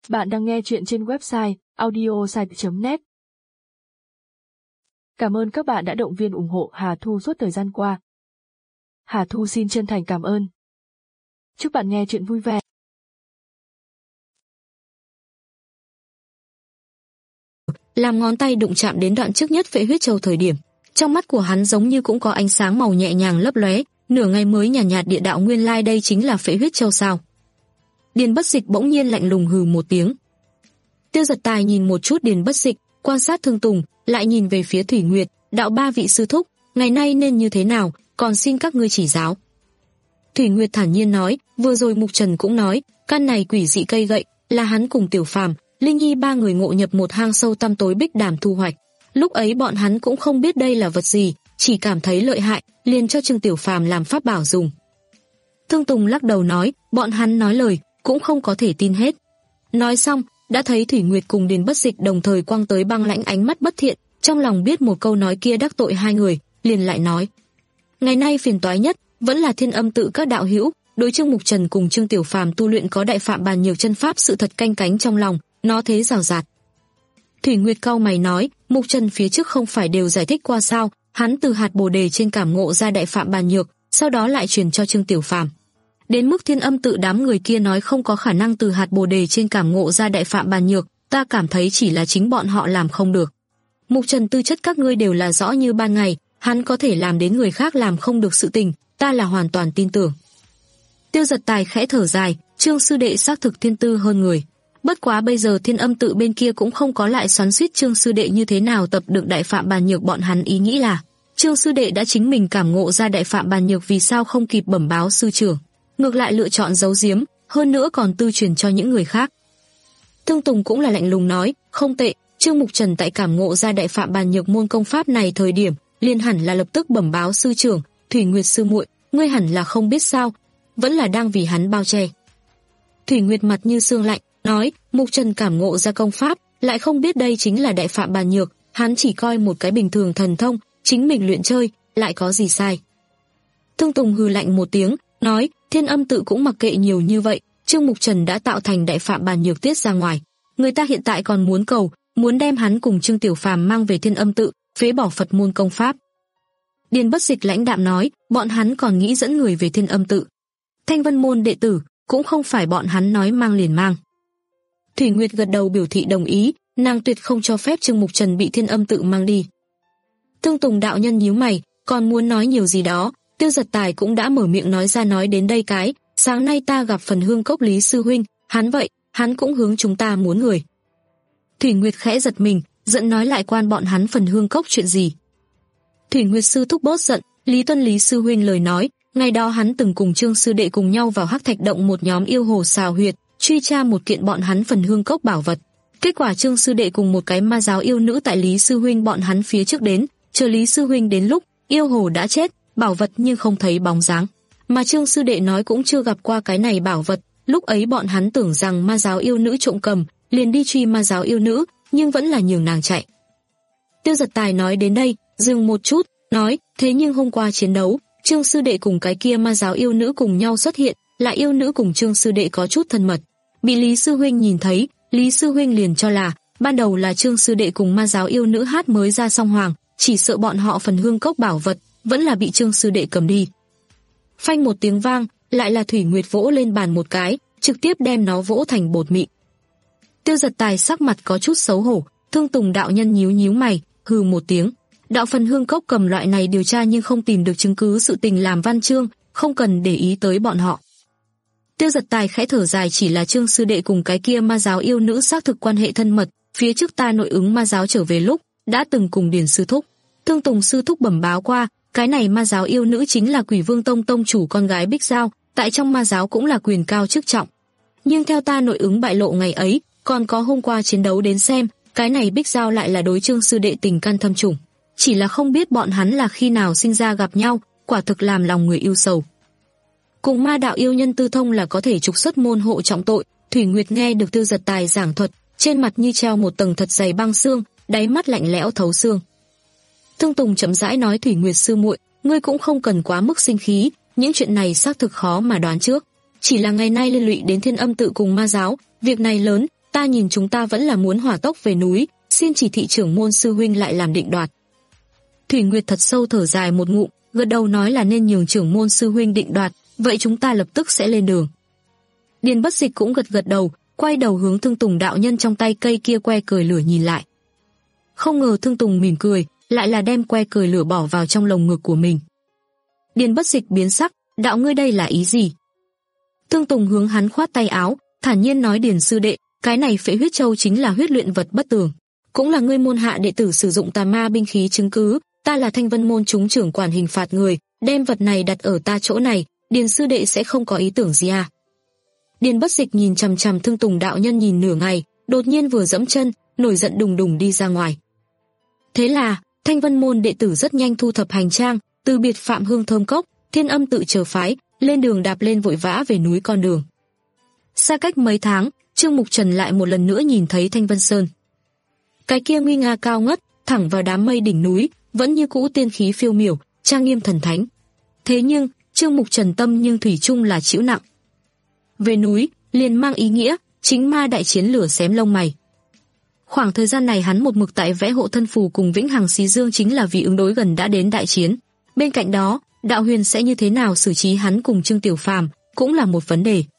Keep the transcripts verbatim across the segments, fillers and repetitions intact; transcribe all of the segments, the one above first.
Bạn đang nghe chuyện trên website audiosite chấm net. Cảm ơn các bạn đã động viên ủng hộ Hà Thu suốt thời gian qua. Hà Thu xin chân thành cảm ơn. Chúc bạn nghe chuyện vui vẻ. Làm ngón tay đụng chạm đến đoạn trước nhất phệ huyết châu thời điểm, trong mắt của hắn giống như cũng có ánh sáng màu nhẹ nhàng lấp lóe, nửa ngày mới nhàn nhạt, nhạt địa đạo nguyên lai đây chính là phệ huyết châu sao? Điền Bất Dịch bỗng nhiên lạnh lùng hừ một tiếng. Tiêu Giật Tài nhìn một chút Điền Bất Dịch, quan sát Thương Tùng, lại nhìn về phía Thủy Nguyệt, đạo ba vị sư thúc, ngày nay nên như thế nào, còn xin các ngươi chỉ giáo. Thủy Nguyệt thản nhiên nói, vừa rồi Mục Trần cũng nói, căn này quỷ dị cây gậy là hắn cùng Tiểu Phàm, Linh Nhi ba người ngộ nhập một hang sâu tăm tối bích đàm thu hoạch. Lúc ấy bọn hắn cũng không biết đây là vật gì, chỉ cảm thấy lợi hại, liền cho Trương Tiểu Phàm làm pháp bảo dùng. Thương Tùng lắc đầu nói, bọn hắn nói lời cũng không có thể tin hết. Nói xong, đã thấy Thủy Nguyệt cùng Điền Bất Dịch đồng thời quăng tới băng lãnh ánh mắt bất thiện, trong lòng biết một câu nói kia đắc tội hai người, liền lại nói: ngày nay phiền toái nhất vẫn là Thiên Âm tự các đạo hữu, đối Trương Mục Trần cùng Trương Tiểu Phàm tu luyện có đại phạm bàn nhược chân pháp sự thật canh cánh trong lòng, nó thế rào rạt. Thủy Nguyệt cau mày nói, Mục Trần phía trước không phải đều giải thích qua sao, hắn từ hạt bồ đề trên cảm ngộ ra đại phạm bàn nhược, sau đó lại truyền cho Trương Tiểu Phàm. Đến mức Thiên Âm tự đám người kia nói không có khả năng từ hạt bồ đề trên cảm ngộ ra đại phạm bàn nhược, ta cảm thấy chỉ là chính bọn họ làm không được. Mục Trần tư chất các ngươi đều là rõ như ban ngày, hắn có thể làm đến người khác làm không được sự tình, ta là hoàn toàn tin tưởng. Tiêu Giật Tài khẽ thở dài, Trương sư đệ xác thực thiên tư hơn người. Bất quá bây giờ Thiên Âm tự bên kia cũng không có lại xoắn xuýt Trương sư đệ như thế nào tập được đại phạm bàn nhược, bọn hắn ý nghĩ là Trương sư đệ đã chính mình cảm ngộ ra đại phạm bàn nhược, vì sao không kịp bẩm báo sư trưởng, ngược lại lựa chọn giấu giếm, hơn nữa còn tư truyền cho những người khác. Thương Tùng cũng là lạnh lùng nói, không tệ, Trương Mục Trần tại cảm ngộ ra đại phạm bàn nhược môn công pháp này thời điểm, liền hẳn là lập tức bẩm báo sư trưởng. Thủy Nguyệt sư muội, ngươi hẳn là không biết sao, vẫn là đang vì hắn bao che. Thủy Nguyệt mặt như xương lạnh, nói, Mục Trần cảm ngộ ra công pháp, lại không biết đây chính là đại phạm bàn nhược, hắn chỉ coi một cái bình thường thần thông, chính mình luyện chơi, lại có gì sai. Thương Tùng hừ lạnh một tiếng, nói, Thiên Âm tự cũng mặc kệ nhiều như vậy, Trương Mục Trần đã tạo thành đại phạm bàn nhược tiết ra ngoài, người ta hiện tại còn muốn cầu, muốn đem hắn cùng Trương Tiểu Phàm mang về Thiên Âm tự, phế bỏ Phật môn công pháp. Điền Bất Dịch lãnh đạm nói, bọn hắn còn nghĩ dẫn người về Thiên Âm tự. Thanh Vân môn đệ tử, cũng không phải bọn hắn nói mang liền mang. Thủy Nguyệt gật đầu biểu thị đồng ý, nàng tuyệt không cho phép Trương Mục Trần bị Thiên Âm tự mang đi. Thương Tùng đạo nhân nhíu mày, còn muốn nói nhiều gì đó, Tiêu Giật Tài cũng đã mở miệng nói ra, nói đến đây cái, sáng nay ta gặp Phần Hương Cốc Lý sư huynh, hắn vậy, hắn cũng hướng chúng ta muốn người. Thủy Nguyệt khẽ giật mình, giận nói, lại quan bọn hắn Phần Hương Cốc chuyện gì? Thủy Nguyệt sư thúc bớt giận, Lý Tuân Lý sư huynh lời nói, ngày đó hắn từng cùng Trương sư đệ cùng nhau vào Hắc Thạch động một nhóm yêu hồ xào huyệt, truy tra một kiện bọn hắn Phần Hương Cốc bảo vật. Kết quả Trương sư đệ cùng một cái ma giáo yêu nữ tại Lý sư huynh bọn hắn phía trước đến, chờ Lý sư huynh đến lúc, yêu hồ đã chết, bảo vật nhưng không thấy bóng dáng. Mà Trương sư đệ nói cũng chưa gặp qua cái này bảo vật, lúc ấy bọn hắn tưởng rằng ma giáo yêu nữ trộm cầm, liền đi truy ma giáo yêu nữ, nhưng vẫn là nhường nàng chạy. Tiêu Giật Tài nói đến đây, dừng một chút, nói, thế nhưng hôm qua chiến đấu, Trương sư đệ cùng cái kia ma giáo yêu nữ cùng nhau xuất hiện, lại yêu nữ cùng Trương sư đệ có chút thân mật. Bị Lý sư huynh nhìn thấy, Lý sư huynh liền cho là, ban đầu là Trương sư đệ cùng ma giáo yêu nữ hát mới ra song hoàng, chỉ sợ bọn họ Phần Hương Cốc bảo vật, vẫn là bị Trương sư đệ cầm đi. Phanh một tiếng vang, lại là Thủy Nguyệt vỗ lên bàn một cái, trực tiếp đem nó vỗ thành bột mịn. Tiêu Giật Tài sắc mặt có chút xấu hổ, Thương Tùng đạo nhân nhíu nhíu mày, hừ một tiếng. Đạo Phần Hương Cốc cầm loại này điều tra nhưng không tìm được chứng cứ sự tình làm văn chương, không cần để ý tới bọn họ. Tiêu Giật Tài khẽ thở dài, chỉ là Trương sư đệ cùng cái kia ma giáo yêu nữ xác thực quan hệ thân mật, phía trước ta nội ứng ma giáo trở về lúc, đã từng cùng Điền sư thúc, Thương Tùng sư thúc bẩm báo qua, cái này ma giáo yêu nữ chính là Quỷ Vương Tông tông chủ con gái Bích Giao, tại trong ma giáo cũng là quyền cao chức trọng. Nhưng theo ta nội ứng bại lộ ngày ấy, còn có hôm qua chiến đấu đến xem, cái này Bích Giao lại là đối Trương sư đệ tình căn thâm trùng. Chỉ là không biết bọn hắn là khi nào sinh ra gặp nhau, quả thực làm lòng người yêu sầu. Cùng ma đạo yêu nhân tư thông là có thể trục xuất môn hộ trọng tội. Thủy Nguyệt nghe được Tiêu Giật Tài giảng thuật, trên mặt như treo một tầng thật dày băng xương, đáy mắt lạnh lẽo thấu xương. Thương Tùng chậm rãi nói, Thủy Nguyệt sư muội, ngươi cũng không cần quá mức sinh khí, những chuyện này xác thực khó mà đoán trước. Chỉ là ngày nay liên lụy đến Thiên Âm tự cùng ma giáo, việc này lớn, ta ta nhìn chúng ta vẫn là muốn hỏa tốc về núi, xin chỉ thị trưởng môn sư huynh lại làm định đoạt. Thủy Nguyệt thật sâu thở dài một ngụm, gật đầu nói là nên nhường trưởng môn sư huynh định đoạt, vậy chúng ta lập tức sẽ lên đường. Điền Bất Dịch cũng gật gật đầu, quay đầu hướng Thương Tùng đạo nhân trong tay cây kia que cười lửa nhìn lại. Không ngờ Thương Tùng mỉm cười, lại là đem que cười lửa bỏ vào trong lồng ngực của mình. Điền Bất Dịch biến sắc, đạo ngươi đây là ý gì? Thương Tùng hướng hắn khoát tay áo, thản nhiên nói Điền sư đệ, cái này Phệ Huyết Châu chính là huyết luyện vật bất tường, cũng là ngươi môn hạ đệ tử sử dụng tà ma binh khí chứng cứ, ta là Thanh Vân môn chúng trưởng quản hình phạt người, đem vật này đặt ở ta chỗ này, Điền sư đệ sẽ không có ý tưởng gì à? Điền Bất Dịch nhìn chằm chằm Thương Tùng đạo nhân nhìn nửa ngày, đột nhiên vừa dẫm chân, nổi giận đùng đùng đi ra ngoài. Thế là, Thanh Vân môn đệ tử rất nhanh thu thập hành trang, từ biệt Phạm Hương Thơm Cốc, Thiên Âm tự chờ phái, lên đường đạp lên vội vã về núi con đường. Xa cách mấy tháng, Trương Mục Trần lại một lần nữa nhìn thấy Thanh Vân Sơn. Cái kia nguy nga cao ngất, thẳng vào đám mây đỉnh núi, vẫn như cũ tiên khí phiêu miểu, trang nghiêm thần thánh. Thế nhưng, Trương Mục Trần tâm nhưng thủy chung là chịu nặng. Về núi, liền mang ý nghĩa, chính ma đại chiến lửa xém lông mày. Khoảng thời gian này hắn một mực tại vẽ hộ thân phù cùng Vĩnh Hằng Xí Dương chính là vì ứng đối gần đã đến đại chiến. Bên cạnh đó, Đạo Huyền sẽ như thế nào xử trí hắn cùng Trương Tiểu Phàm cũng là một vấn đề.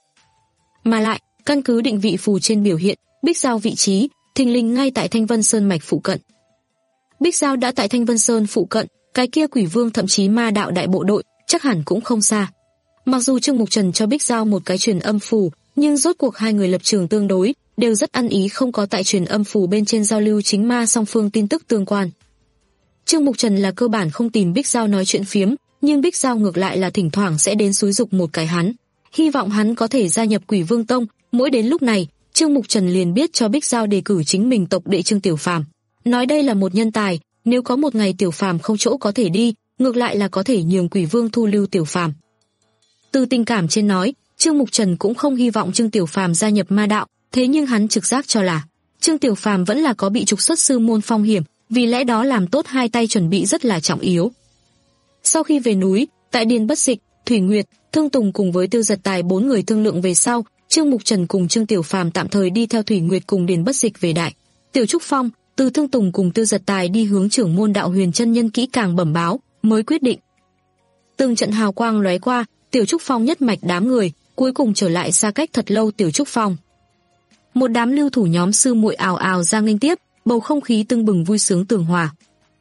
Mà lại, căn cứ định vị phù trên biểu hiện, Bích Giao vị trí, thình lình ngay tại Thanh Vân Sơn mạch phụ cận. Bích Giao đã tại Thanh Vân Sơn phụ cận, cái kia Quỷ Vương thậm chí ma đạo đại bộ đội, chắc hẳn cũng không xa. Mặc dù Trương Mục Trần cho Bích Giao một cái truyền âm phù, nhưng rốt cuộc hai người lập trường tương đối, đều rất ăn ý không có tại truyền âm phù bên trên giao lưu chính ma song phương tin tức tương quan. Trương Mục Trần là cơ bản không tìm Bích Giao nói chuyện phiếm, nhưng Bích Giao ngược lại là thỉnh thoảng sẽ đến xúi giục một cái hắn, hy vọng hắn có thể gia nhập Quỷ Vương Tông. Mỗi đến lúc này, Trương Mục Trần liền biết cho Bích Giao đề cử chính mình tộc đệ Trương Tiểu Phàm, nói đây là một nhân tài, nếu có một ngày Tiểu Phàm không chỗ có thể đi, ngược lại là có thể nhường Quỷ Vương thu lưu Tiểu Phàm. Từ tình cảm trên nói, Trương Mục Trần cũng không hy vọng Trương Tiểu Phàm gia nhập ma đạo, thế nhưng hắn trực giác cho là Trương Tiểu Phàm vẫn là có bị trục xuất sư môn phong hiểm, vì lẽ đó làm tốt hai tay chuẩn bị rất là trọng yếu. Sau khi về núi, tại Điền Bất Dịch, Thủy Nguyệt, Thương Tùng cùng với Tiêu Giật Tài bốn người thương lượng về sau, Trương Mục Trần cùng Trương Tiểu Phàm tạm thời đi theo Thủy Nguyệt cùng Điền Bất Dịch về Đại Tiểu Trúc Phong, từ Thương Tùng cùng Tiêu Giật Tài đi hướng trưởng môn Đạo Huyền chân nhân kỹ càng bẩm báo, mới quyết định. Từng trận hào quang lóe qua, Tiểu Trúc Phong nhất mạch đám người, cuối cùng trở lại xa cách thật lâu Tiểu Trúc Phong. Một đám lưu thủ nhóm sư muội ào ào ra nghênh tiếp, bầu không khí tưng bừng vui sướng tường hòa.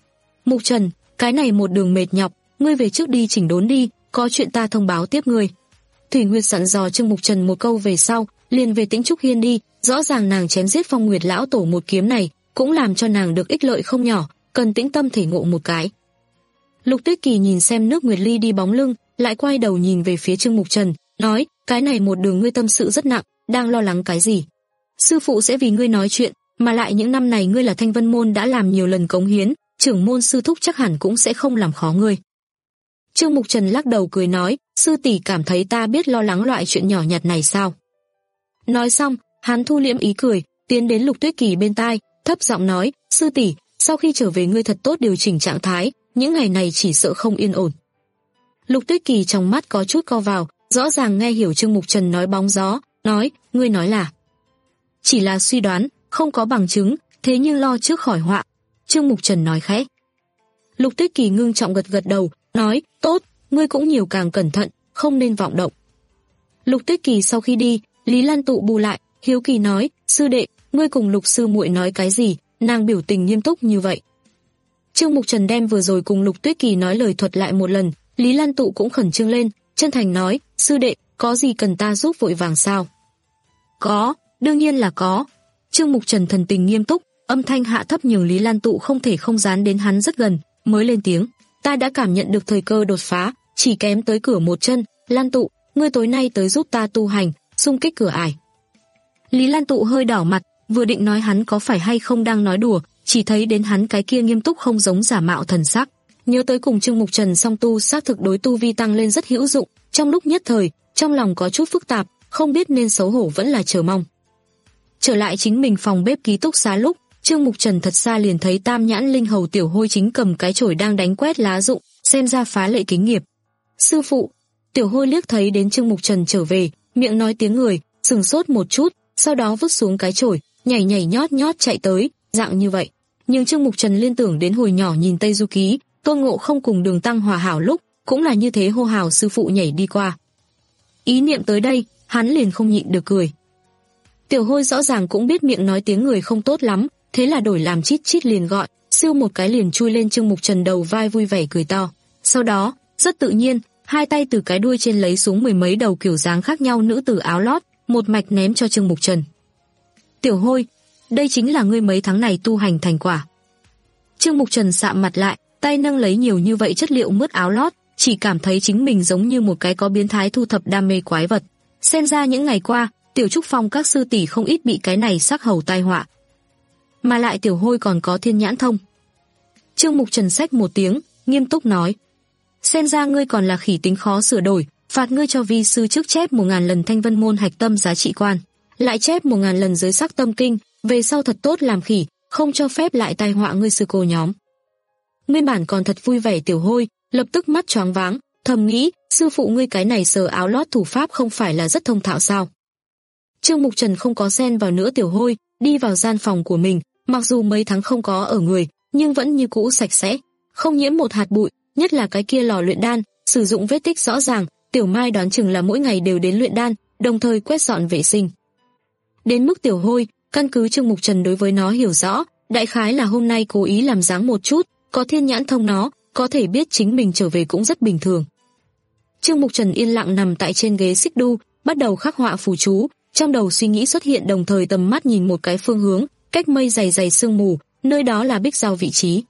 Mục Trần, cái này một đường mệt nhọc, ngươi về trước đi chỉnh đốn đi, có chuyện ta thông báo tiếp ngươi. Thủy Nguyệt dặn dò Trương Mục Trần một câu về sau, liền về Tĩnh Trúc Hiên đi, rõ ràng nàng chém giết Phong Nguyệt lão tổ một kiếm này, cũng làm cho nàng được ích lợi không nhỏ, cần tĩnh tâm thể ngộ một cái. Lục Tuyết Kỳ nhìn xem nước Nguyệt Ly đi bóng lưng, lại quay đầu nhìn về phía Trương Mục Trần, nói, cái này một đường ngươi tâm sự rất nặng, đang lo lắng cái gì? Sư phụ sẽ vì ngươi nói chuyện, mà lại những năm này ngươi là Thanh Vân môn đã làm nhiều lần cống hiến, trưởng môn sư thúc chắc hẳn cũng sẽ không làm khó ngươi. Trương Mục Trần lắc đầu cười nói, sư tỷ cảm thấy ta biết lo lắng loại chuyện nhỏ nhặt này sao? Nói xong, hắn thu liễm ý cười, tiến đến Lục Tuyết Kỳ bên tai, thấp giọng nói, sư tỷ, sau khi trở về ngươi thật tốt điều chỉnh trạng thái, những ngày này chỉ sợ không yên ổn. Lục Tuyết Kỳ trong mắt có chút co vào, rõ ràng nghe hiểu Trương Mục Trần nói bóng gió, nói, ngươi nói là chỉ là suy đoán, không có bằng chứng, thế nhưng lo trước khỏi họa. Trương Mục Trần nói khẽ. Lục Tuyết Kỳ ngưng trọng gật gật đầu, nói, tốt, ngươi cũng nhiều càng cẩn thận, không nên vọng động. Lục Tuyết Kỳ sau khi đi, Lý Lan Tụ bù lại, hiếu kỳ nói, sư đệ, ngươi cùng Lục sư muội nói cái gì, nàng biểu tình nghiêm túc như vậy. Trương Mục Trần đem vừa rồi cùng Lục Tuyết Kỳ nói lời thuật lại một lần, Lý Lan Tụ cũng khẩn trương lên, chân thành nói, sư đệ, có gì cần ta giúp vội vàng sao? Có, đương nhiên là có. Trương Mục Trần thần tình nghiêm túc, âm thanh hạ thấp nhường Lý Lan Tụ không thể không dán đến hắn rất gần, mới lên tiếng, ta đã cảm nhận được thời cơ đột phá, chỉ kém tới cửa một chân, Lan Tụ, ngươi tối nay tới giúp ta tu hành, xung kích cửa ải. Lý Lan Tụ hơi đỏ mặt, vừa định nói hắn có phải hay không đang nói đùa, chỉ thấy đến hắn cái kia nghiêm túc không giống giả mạo thần sắc, nhớ tới cùng Trương Mục Trần song tu xác thực đối tu vi tăng lên rất hữu dụng, trong lúc nhất thời, trong lòng có chút phức tạp, không biết nên xấu hổ vẫn là chờ mong. Trở lại chính mình phòng bếp ký túc xá lúc, Trương Mục Trần thật xa liền thấy Tam Nhãn Linh Hầu Tiểu Hôi chính cầm cái chổi đang đánh quét lá rụng, xem ra phá lệ kính nghiệp. Sư phụ, Tiểu Hôi liếc thấy đến Trương Mục Trần trở về, miệng nói tiếng người, sừng sốt một chút, sau đó vứt xuống cái chổi, nhảy nhảy nhót nhót chạy tới, dạng như vậy. Nhưng Trương Mục Trần liên tưởng đến hồi nhỏ nhìn Tây Du Ký, Tôn Ngộ Không cùng Đường Tăng hòa hảo lúc, cũng là như thế hô hào sư phụ nhảy đi qua. Ý niệm tới đây, hắn liền không nhịn được cười. Tiểu Hôi rõ ràng cũng biết miệng nói tiếng người không tốt lắm, thế là đổi làm chít chít liền gọi, siêu một cái liền chui lên Trương Mục Trần đầu vai vui vẻ cười to. Sau đó, rất tự nhiên, hai tay từ cái đuôi trên lấy xuống mười mấy đầu kiểu dáng khác nhau nữ tử áo lót, một mạch ném cho Trương Mục Trần. Tiểu Hôi, đây chính là ngươi mấy tháng này tu hành thành quả. Trương Mục Trần sạm mặt lại, tay nâng lấy nhiều như vậy chất liệu mướt áo lót, chỉ cảm thấy chính mình giống như một cái có biến thái thu thập đam mê quái vật. Xem ra những ngày qua, Tiểu Trúc Phong các sư tỷ không ít bị cái này sắc hầu tai họa. Mà lại Tiểu Hôi còn có thiên nhãn thông. Trương Mục Trần xách một tiếng, nghiêm túc nói. Xem ra ngươi còn là khỉ tính khó sửa đổi, phạt ngươi cho vi sư trước chép một ngàn lần Thanh Vân Môn hạch tâm giá trị quan, lại chép một ngàn lần giới sắc tâm kinh, về sau thật tốt làm khỉ, không cho phép lại tai họa ngươi sư cô nhóm. Nguyên bản còn thật vui vẻ Tiểu Hôi, lập tức mắt choáng váng, thầm nghĩ, sư phụ ngươi cái này sờ áo lót thủ pháp không phải là rất thông thạo sao? Trương Mục Trần không có xen vào nữa Tiểu Hôi, đi vào gian phòng của mình, mặc dù mấy tháng không có ở người, nhưng vẫn như cũ sạch sẽ, không nhiễm một hạt bụi, nhất là cái kia lò luyện đan, sử dụng vết tích rõ ràng, Tiểu Mai đoán chừng là mỗi ngày đều đến luyện đan, đồng thời quét dọn vệ sinh. Đến mức Tiểu Hôi, căn cứ Trương Mục Trần đối với nó hiểu rõ, đại khái là hôm nay cố ý làm dáng một chút, có thiên nhãn thông nó, có thể biết chính mình trở về cũng rất bình thường. Trương Mục Trần yên lặng nằm tại trên ghế xích đu, bắt đầu khắc họa phù chú, trong đầu suy nghĩ xuất hiện đồng thời tầm mắt nhìn một cái phương hướng, cách mây dày dày sương mù, nơi đó là Bích Giao vị trí.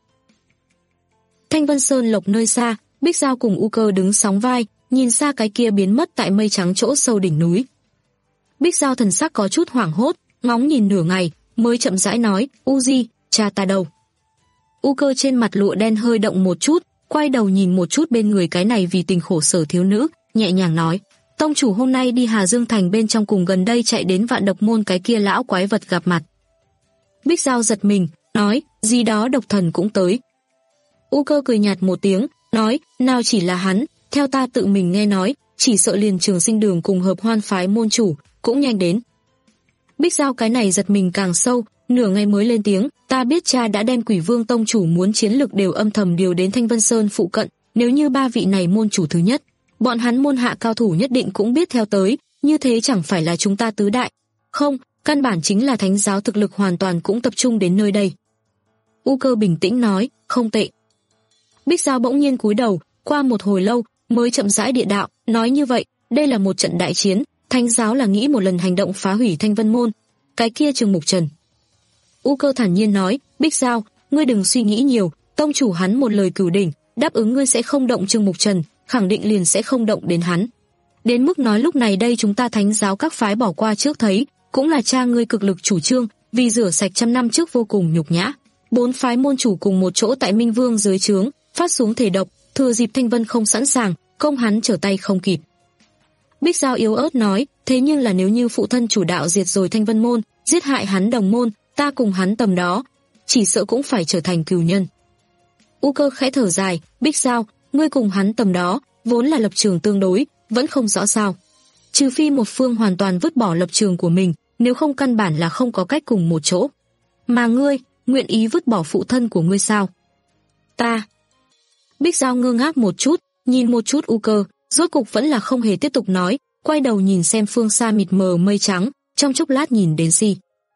Thanh Vân Sơn Lộc nơi xa, Bích Giao cùng U Cơ đứng sóng vai, nhìn xa cái kia biến mất tại mây trắng chỗ sâu đỉnh núi. Bích Giao thần sắc có chút hoảng hốt, ngóng nhìn nửa ngày, mới chậm rãi nói, U Di, cha ta đâu? U Cơ trên mặt lụa đen hơi động một chút, quay đầu nhìn một chút bên người cái này vì tình khổ sở thiếu nữ, nhẹ nhàng nói, tông chủ hôm nay đi Hà Dương Thành bên trong cùng gần đây chạy đến Vạn Độc Môn cái kia lão quái vật gặp mặt. Bích Giao giật mình, nói, gì đó độc thần cũng tới. U Cơ cười nhạt một tiếng, nói, nào chỉ là hắn, theo ta tự mình nghe nói, chỉ sợ liền Trường Sinh Đường cùng Hợp Hoan phái môn chủ, cũng nhanh đến. Bích Giao cái này giật mình càng sâu, nửa ngày mới lên tiếng, ta biết cha đã đem Quỷ Vương tông chủ muốn chiến lực đều âm thầm điều đến Thanh Vân Sơn phụ cận, nếu như ba vị này môn chủ thứ nhất, bọn hắn môn hạ cao thủ nhất định cũng biết theo tới, như thế chẳng phải là chúng ta tứ đại. Không, căn bản chính là thánh giáo thực lực hoàn toàn cũng tập trung đến nơi đây. U Cơ bình tĩnh nói, không tệ. Bích Giao bỗng nhiên cúi đầu, qua một hồi lâu, mới chậm rãi địa đạo, nói như vậy, đây là một trận đại chiến, thánh giáo là nghĩ một lần hành động phá hủy Thanh Vân Môn. Cái kia Trương Mục Trần. U Cơ thản nhiên nói, Bích Giao, ngươi đừng suy nghĩ nhiều, tông chủ hắn một lời cửu đỉnh, đáp ứng ngươi sẽ không động Trương Mục Trần, khẳng định liền sẽ không động đến hắn. Đến mức nói lúc này đây chúng ta thánh giáo các phái bỏ qua trước thấy, cũng là cha ngươi cực lực chủ trương, vì rửa sạch trăm năm trước vô cùng nhục nhã. Bốn phái môn chủ cùng một chỗ tại Minh Vương dưới trướng, phát xuống thể độc, thừa dịp Thanh Vân không sẵn sàng, công hắn trở tay không kịp. Bích Giao yếu ớt nói, thế nhưng là nếu như phụ thân chủ đạo diệt rồi Thanh Vân Môn, giết hại hắn đồng môn, ta cùng hắn tầm đó, chỉ sợ cũng phải trở thành cừu nhân. U Cơ khẽ thở dài, Bích Giao, ngươi cùng hắn tầm đó, vốn là lập trường tương đối, vẫn không rõ sao. Trừ phi một phương hoàn toàn vứt bỏ lập trường của mình, nếu không căn bản là không có cách cùng một chỗ. Mà ngươi, nguyện ý vứt bỏ phụ thân của ngươi sao? Ta. Bích Giao ngơ ngác một chút, nhìn một chút U Cơ, rốt cục vẫn là không hề tiếp tục nói, quay đầu nhìn xem phương xa mịt mờ mây trắng, trong chốc lát nhìn đến Si.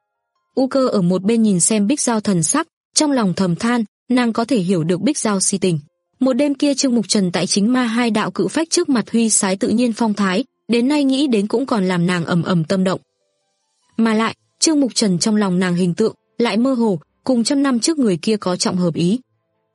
U Cơ ở một bên nhìn xem Bích Giao thần sắc, trong lòng thầm than, nàng có thể hiểu được Bích Giao si tình. Một đêm kia Trương Mục Trần tại chính ma hai đạo cự phách trước mặt huy sái tự nhiên phong thái, đến nay nghĩ đến cũng còn làm nàng ầm ầm tâm động. Mà lại, Trương Mục Trần trong lòng nàng hình tượng lại mơ hồ, cùng trăm năm trước người kia có trọng hợp ý.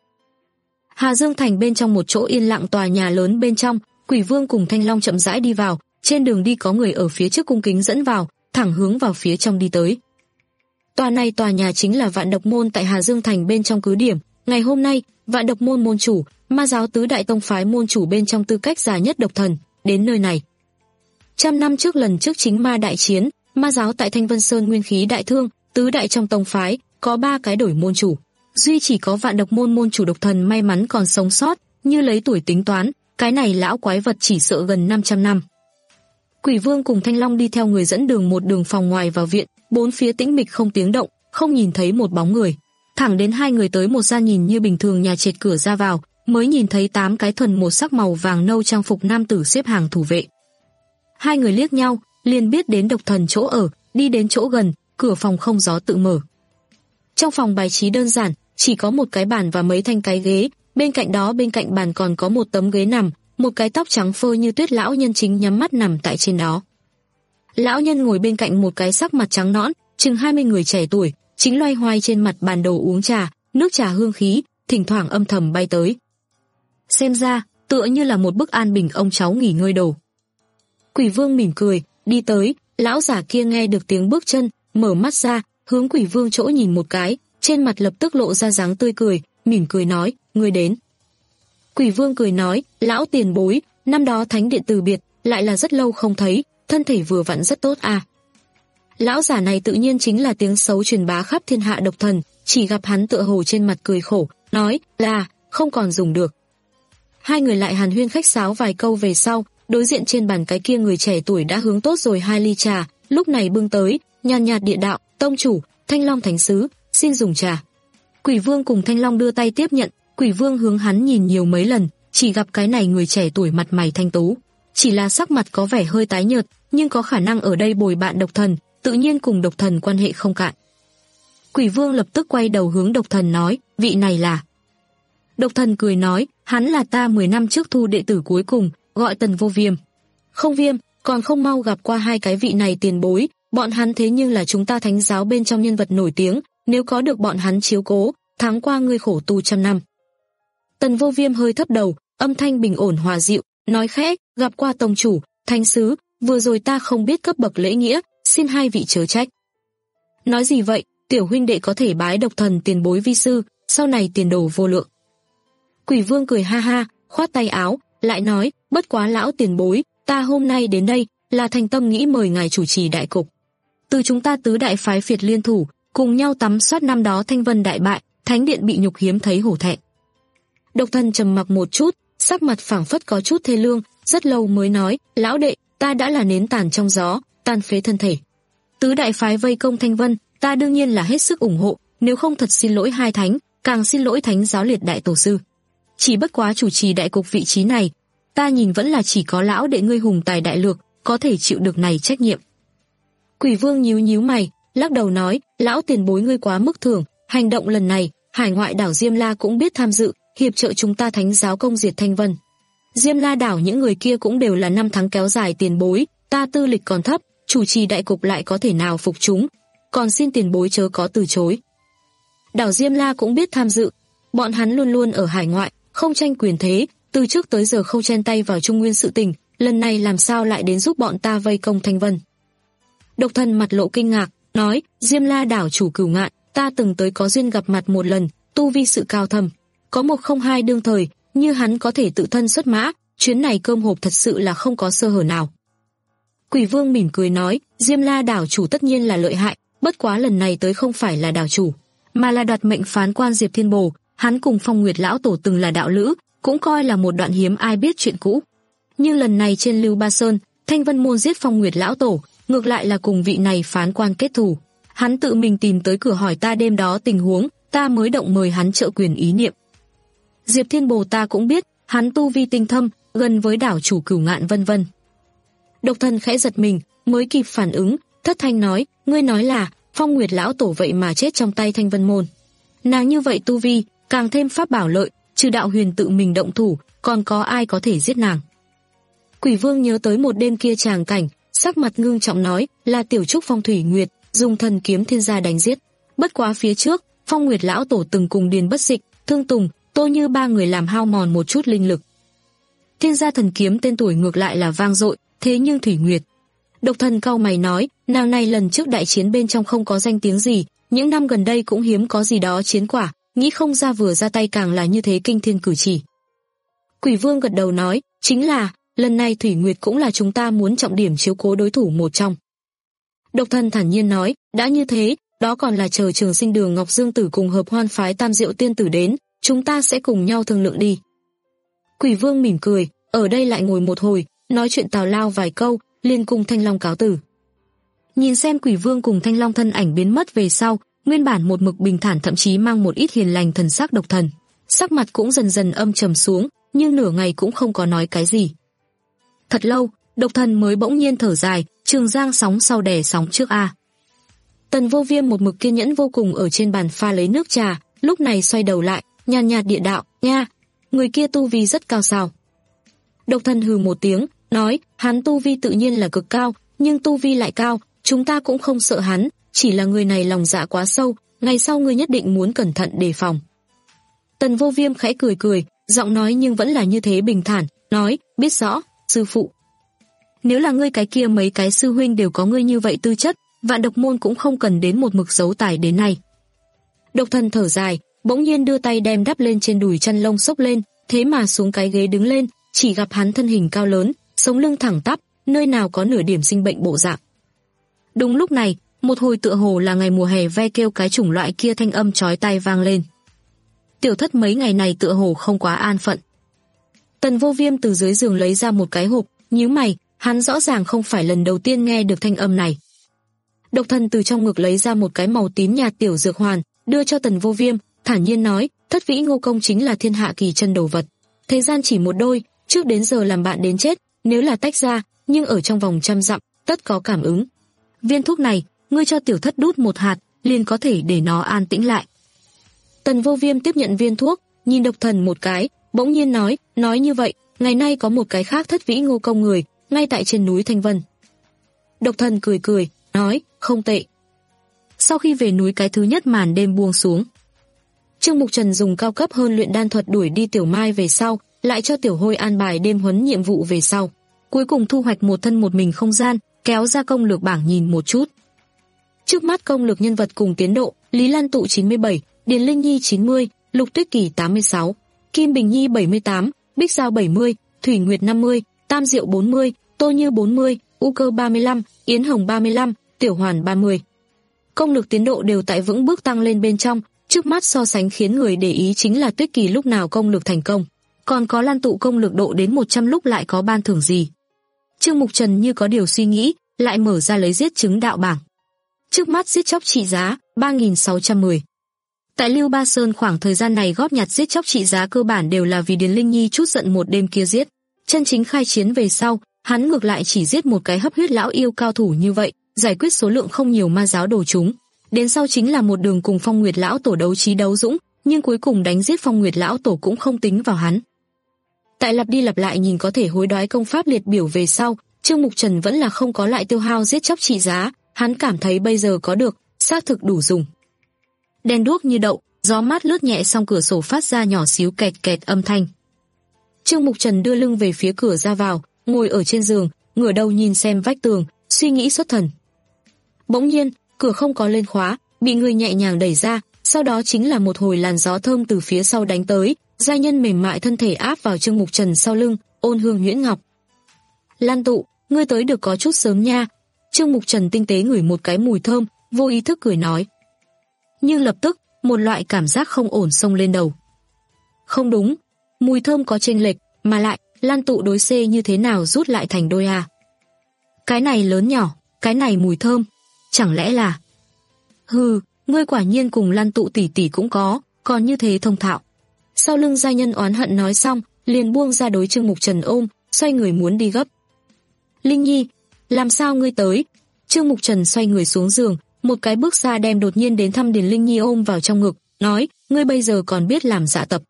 Hà Dương Thành bên trong một chỗ yên lặng tòa nhà lớn bên trong, Quỷ Vương cùng Thanh Long chậm rãi đi vào, trên đường đi có người ở phía trước cung kính dẫn vào, thẳng hướng vào phía trong đi tới. Tòa này tòa nhà chính là Vạn Độc Môn tại Hà Dương Thành bên trong cứ điểm. Ngày hôm nay, Vạn Độc Môn môn chủ, Ma giáo tứ đại tông phái môn chủ bên trong tư cách già nhất độc thần, đến nơi này. Trăm năm trước lần trước chính ma đại chiến, Ma giáo tại Thanh Vân Sơn nguyên khí đại thương, tứ đại trong tông phái, có ba cái đổi môn chủ. Duy chỉ có Vạn Độc Môn môn chủ độc thần may mắn còn sống sót, như lấy tuổi tính toán, cái này lão quái vật chỉ sợ gần năm trăm năm. Quỷ Vương cùng Thanh Long đi theo người dẫn đường một đường phòng ngoài vào viện, bốn phía tĩnh mịch không tiếng động, không nhìn thấy một bóng người. Thẳng đến hai người tới một gian nhìn như bình thường nhà trệt cửa ra vào, mới nhìn thấy tám cái thuần một sắc màu vàng nâu trang phục nam tử xếp hàng thủ vệ. Hai người liếc nhau, liền biết đến độc thần chỗ ở, đi đến chỗ gần, cửa phòng không gió tự mở. Trong phòng bài trí đơn giản, chỉ có một cái bàn và mấy thanh cái ghế, bên cạnh đó bên cạnh bàn còn có một tấm ghế nằm, một cái tóc trắng phơ như tuyết lão nhân chính nhắm mắt nằm tại trên đó. Lão nhân ngồi bên cạnh một cái sắc mặt trắng nõn, chừng hai mươi người trẻ tuổi, chính loay hoay trên mặt bàn đồ uống trà, nước trà hương khí, thỉnh thoảng âm thầm bay tới. Xem ra, tựa như là một bức an bình ông cháu nghỉ ngơi đồ. Quỷ Vương mỉm cười, đi tới, lão giả kia nghe được tiếng bước chân, mở mắt ra, hướng Quỷ Vương chỗ nhìn một cái, trên mặt lập tức lộ ra dáng tươi cười, mỉm cười nói, ngươi đến. Quỷ Vương cười nói, lão tiền bối, năm đó thánh điện từ biệt, lại là rất lâu không thấy, thân thể vừa vặn rất tốt à. Lão giả này tự nhiên chính là tiếng xấu truyền bá khắp thiên hạ độc thần, chỉ gặp hắn tựa hồ trên mặt cười khổ, nói là không còn dùng được. Hai người lại hàn huyên khách sáo vài câu về sau, đối diện trên bàn cái kia người trẻ tuổi đã hướng tốt rồi hai ly trà, lúc này bưng tới, nhàn nhạt địa đạo, tông chủ, Thanh Long thánh sứ, xin dùng trà. Quỷ Vương cùng Thanh Long đưa tay tiếp nhận, Quỷ Vương hướng hắn nhìn nhiều mấy lần, chỉ gặp cái này người trẻ tuổi mặt mày thanh tú, chỉ là sắc mặt có vẻ hơi tái nhợt, nhưng có khả năng ở đây bồi bạn độc thần, tự nhiên cùng độc thần quan hệ không cạn. Quỷ Vương lập tức quay đầu hướng độc thần nói, vị này là. Độc thần cười nói, hắn là ta mười năm trước thu đệ tử cuối cùng, gọi Tần Vô Viêm. Không Viêm, còn không mau gặp qua hai cái vị này tiền bối, bọn hắn thế nhưng là chúng ta thánh giáo bên trong nhân vật nổi tiếng, nếu có được bọn hắn chiếu cố, tháng qua ngươi khổ tu trăm năm. Tần Vô Viêm hơi thấp đầu, âm thanh bình ổn hòa dịu, nói khẽ, gặp qua tông chủ, thánh sứ, vừa rồi ta không biết cấp bậc lễ nghĩa, xin hai vị chớ trách. Nói gì vậy, tiểu huynh đệ có thể bái độc thần tiền bối vi sư, sau này tiền đồ vô lượng. Quỷ Vương cười ha ha, khoát tay áo, lại nói, bất quá lão tiền bối, ta hôm nay đến đây, là thành tâm nghĩ mời ngài chủ trì đại cục. Từ chúng ta tứ đại phái phiệt liên thủ, cùng nhau tắm soát năm đó Thanh Vân đại bại, thánh điện bị nhục hiếm thấy hổ thẹn. Độc thần trầm mặc một chút, sắc mặt phảng phất có chút thê lương, rất lâu mới nói, lão đệ, ta đã là nến tàn trong gió, tan phế thân thể. Tứ đại phái vây công Thanh Vân, ta đương nhiên là hết sức ủng hộ, nếu không thật xin lỗi hai thánh, càng xin lỗi thánh giáo liệt đại tổ sư. Chỉ bất quá chủ trì đại cục vị trí này, ta nhìn vẫn là chỉ có lão đệ ngươi hùng tài đại lược, có thể chịu được này trách nhiệm. Quỷ Vương nhíu nhíu mày, lắc đầu nói, lão tiền bối ngươi quá mức thường, hành động lần này, hải ngoại đảo Diêm La cũng biết tham dự, hiệp trợ chúng ta thánh giáo công diệt Thanh Vân. Diêm La đảo những người kia cũng đều là năm tháng kéo dài tiền bối, ta tư lịch còn thấp, chủ trì đại cục lại có thể nào phục chúng, còn xin tiền bối chớ có từ chối. Đảo Diêm La cũng biết tham dự, bọn hắn luôn luôn ở hải ngoại, không tranh quyền thế, từ trước tới giờ không chen tay vào Trung Nguyên sự tình, lần này làm sao lại đến giúp bọn ta vây công Thanh Vân. Độc thần mặt lộ kinh ngạc, nói, Diêm La đảo chủ Cửu Ngạn, ta từng tới có duyên gặp mặt một lần, tu vi sự cao thâm, có một không hai đương thời, như hắn có thể tự thân xuất mã, chuyến này cơm hộp thật sự là không có sơ hở nào. Quỷ Vương mỉm cười nói, Diêm La đảo chủ tất nhiên là lợi hại, bất quá lần này tới không phải là đảo chủ, mà là đoạt mệnh phán quan Diệp Thiên Bồ, hắn cùng Phong Nguyệt lão tổ từng là đạo lữ, cũng coi là một đoạn hiếm ai biết chuyện cũ. Nhưng lần này trên Lưu Ba Sơn, Thanh Vân môn giết Phong Nguyệt lão tổ, ngược lại là cùng vị này phán quan kết thù. Hắn tự mình tìm tới cửa hỏi ta đêm đó tình huống, ta mới động mời hắn trợ quyền ý niệm. Diệp Thiên Bồ ta cũng biết, hắn tu vi tinh thâm, gần với đảo chủ Cửu Ngạn vân vân. Độc thần khẽ giật mình, mới kịp phản ứng, thất thanh nói, ngươi nói là Phong Nguyệt lão tổ vậy mà chết trong tay Thanh Vân môn. Nàng như vậy tu vi, càng thêm pháp bảo lợi, trừ đạo huyền tự mình động thủ, còn có ai có thể giết nàng. Quỷ Vương nhớ tới một đêm kia tràng cảnh, sắc mặt ngưng trọng nói, là tiểu trúc Phong Thủy Nguyệt, dùng thần kiếm thiên gia đánh giết. Bất quá phía trước, Phong Nguyệt lão tổ từng cùng Điền Bất Dịch, Thương Tùng, Tô Như ba người làm hao mòn một chút linh lực. Thiên gia thần kiếm tên tuổi ngược lại là vang dội, thế nhưng Thủy Nguyệt. Độc thần cau mày nói, nàng này lần trước đại chiến bên trong không có danh tiếng gì, những năm gần đây cũng hiếm có gì đó chiến quả, nghĩ không ra vừa ra tay càng là như thế kinh thiên cử chỉ. Quỷ Vương gật đầu nói, chính là, lần này Thủy Nguyệt cũng là chúng ta muốn trọng điểm chiếu cố đối thủ một trong. Độc thần thản nhiên nói, đã như thế, đó còn là chờ Trường Sinh Đường Ngọc Dương Tử cùng hợp hoan phái Tam Diệu Tiên Tử đến, chúng ta sẽ cùng nhau thương lượng đi. Quỷ Vương mỉm cười, ở đây lại ngồi một hồi, nói chuyện tào lao vài câu, liền cùng Thanh Long cáo từ. Nhìn xem Quỷ Vương cùng Thanh Long thân ảnh biến mất về sau, nguyên bản một mực bình thản thậm chí mang một ít hiền lành thần sắc Độc Thần, sắc mặt cũng dần dần âm trầm xuống, nhưng nửa ngày cũng không có nói cái gì. Thật lâu, Độc Thần mới bỗng nhiên thở dài, Trường Giang sóng sau đè sóng trước a. Tần Vô Viêm một mực kiên nhẫn vô cùng ở trên bàn pha lấy nước trà, lúc này xoay đầu lại, nhàn nhạt địa đạo, nha, người kia tu vi rất cao sao? Độc Thần hừ một tiếng, nói, hắn tu vi tự nhiên là cực cao, nhưng tu vi lại cao, chúng ta cũng không sợ hắn, chỉ là người này lòng dạ quá sâu, ngày sau ngươi nhất định muốn cẩn thận đề phòng. Tần Vô Viêm khẽ cười cười, giọng nói nhưng vẫn là như thế bình thản, nói, biết rõ, sư phụ. Nếu là ngươi cái kia mấy cái sư huynh đều có ngươi như vậy tư chất, Vạn Độc môn cũng không cần đến một mực giấu tài đến nay. Độc Thần thở dài, bỗng nhiên đưa tay đem đắp lên trên đùi chăn lông xốc lên, thế mà xuống cái ghế đứng lên, chỉ gặp hắn thân hình cao lớn, sống lưng thẳng tắp, nơi nào có nửa điểm sinh bệnh bộ dạng. Đúng lúc này, một hồi tựa hồ là ngày mùa hè ve kêu cái chủng loại kia thanh âm chói tai vang lên. Tiểu Thất mấy ngày này tựa hồ không quá an phận. Tần Vô Viêm từ dưới giường lấy ra một cái hộp, nhíu mày, hắn rõ ràng không phải lần đầu tiên nghe được thanh âm này. Độc Thần từ trong ngực lấy ra một cái màu tím nhạt tiểu dược hoàn, đưa cho Tần Vô Viêm, thản nhiên nói, Thất Vĩ Ngô Công chính là thiên hạ kỳ chân đồ vật. Thời gian chỉ một đôi, trước đến giờ làm bạn đến chết, nếu là tách ra, nhưng ở trong vòng trăm dặm, tất có cảm ứng. Viên thuốc này, ngươi cho Tiểu Thất đút một hạt, liền có thể để nó an tĩnh lại. Tần Vô Viêm tiếp nhận viên thuốc, nhìn Độc Thần một cái, bỗng nhiên nói, nói như vậy, ngày nay có một cái khác Thất Vĩ Ngô Công người, ngay tại trên núi Thanh Vân. Độc Thần cười cười, nói, không tệ. Sau khi về núi cái thứ nhất màn đêm buông xuống, Trương Mục Trần dùng cao cấp hơn luyện đan thuật đuổi đi Tiểu Mai về sau, lại cho Tiểu Hôi an bài đêm huấn nhiệm vụ về sau, cuối cùng thu hoạch một thân một mình không gian, kéo ra công lược bảng nhìn một chút. Trước mắt công lược nhân vật cùng tiến độ, Lý Lan Tụ chín mươi bảy, Điền Linh Nhi chín mươi, Lục Tuyết Kỳ tám mươi sáu, Kim Bình Nhi bảy mươi tám, Bích Giao bảy mươi, Thủy Nguyệt năm mươi, Tam Diệu bốn mươi, Tô Như bốn mươi, U Cơ ba mươi lăm, Yến Hồng ba mươi lăm, Tiểu Hoàn ba mươi. Công lực tiến độ đều tại vững bước tăng lên bên trong, trước mắt so sánh khiến người để ý chính là Tuyết Kỳ lúc nào công lực thành công, còn có Lan Tụ công lực độ đến một trăm lúc lại có ban thưởng gì. Trương Mục Trần như có điều suy nghĩ, lại mở ra lấy giết chứng đạo bảng. Trước mắt giết chóc trị giá ba nghìn sáu trăm mười. Tại Lưu Ba Sơn khoảng thời gian này góp nhặt giết chóc trị giá cơ bản đều là vì Điền Linh Nhi chút giận một đêm kia giết. Chân chính khai chiến về sau, hắn ngược lại chỉ giết một cái hấp huyết lão yêu cao thủ như vậy, giải quyết số lượng không nhiều ma giáo đồ chúng. Đến sau chính là một đường cùng Phong Nguyệt lão tổ đấu trí đấu dũng, nhưng cuối cùng đánh giết Phong Nguyệt lão tổ cũng không tính vào hắn. Tại lặp đi lặp lại nhìn có thể hối đoái công pháp liệt biểu về sau, Trương Mục Trần vẫn là không có lại tiêu hao giết chóc trị giá, hắn cảm thấy bây giờ có được, xác thực đủ dùng. Đèn đuốc như đậu, gió mát lướt nhẹ xong cửa sổ phát ra nhỏ xíu kẹt kẹt âm thanh. Trương Mục Trần đưa lưng về phía cửa ra vào, ngồi ở trên giường, ngửa đầu nhìn xem vách tường, suy nghĩ xuất thần. Bỗng nhiên, cửa không có lên khóa, bị người nhẹ nhàng đẩy ra, sau đó chính là một hồi làn gió thơm từ phía sau đánh tới, giai nhân mềm mại thân thể áp vào Trương Mục Trần sau lưng, ôn hương nhuyễn ngọc. Lan Tụ, ngươi tới được có chút sớm nha. Trương Mục Trần tinh tế ngửi một cái mùi thơm, vô ý thức cười nói. Nhưng lập tức, một loại cảm giác không ổn xông lên đầu. Không đúng, mùi thơm có chênh lệch, mà lại, Lan Tụ đối C như thế nào rút lại thành đôi A. Cái này lớn nhỏ, cái này mùi thơm, chẳng lẽ là... Hừ, ngươi quả nhiên cùng Lan Tụ tỷ tỷ cũng có, còn như thế thông thạo. Sau lưng giai nhân oán hận nói xong, liền buông ra đối Trương Mục Trần ôm, xoay người muốn đi gấp. Linh Nhi, làm sao ngươi tới? Trương Mục Trần xoay người xuống giường, một cái bước xa đem đột nhiên đến thăm Điền Linh Nhi ôm vào trong ngực, nói, ngươi bây giờ còn biết làm dạ tập.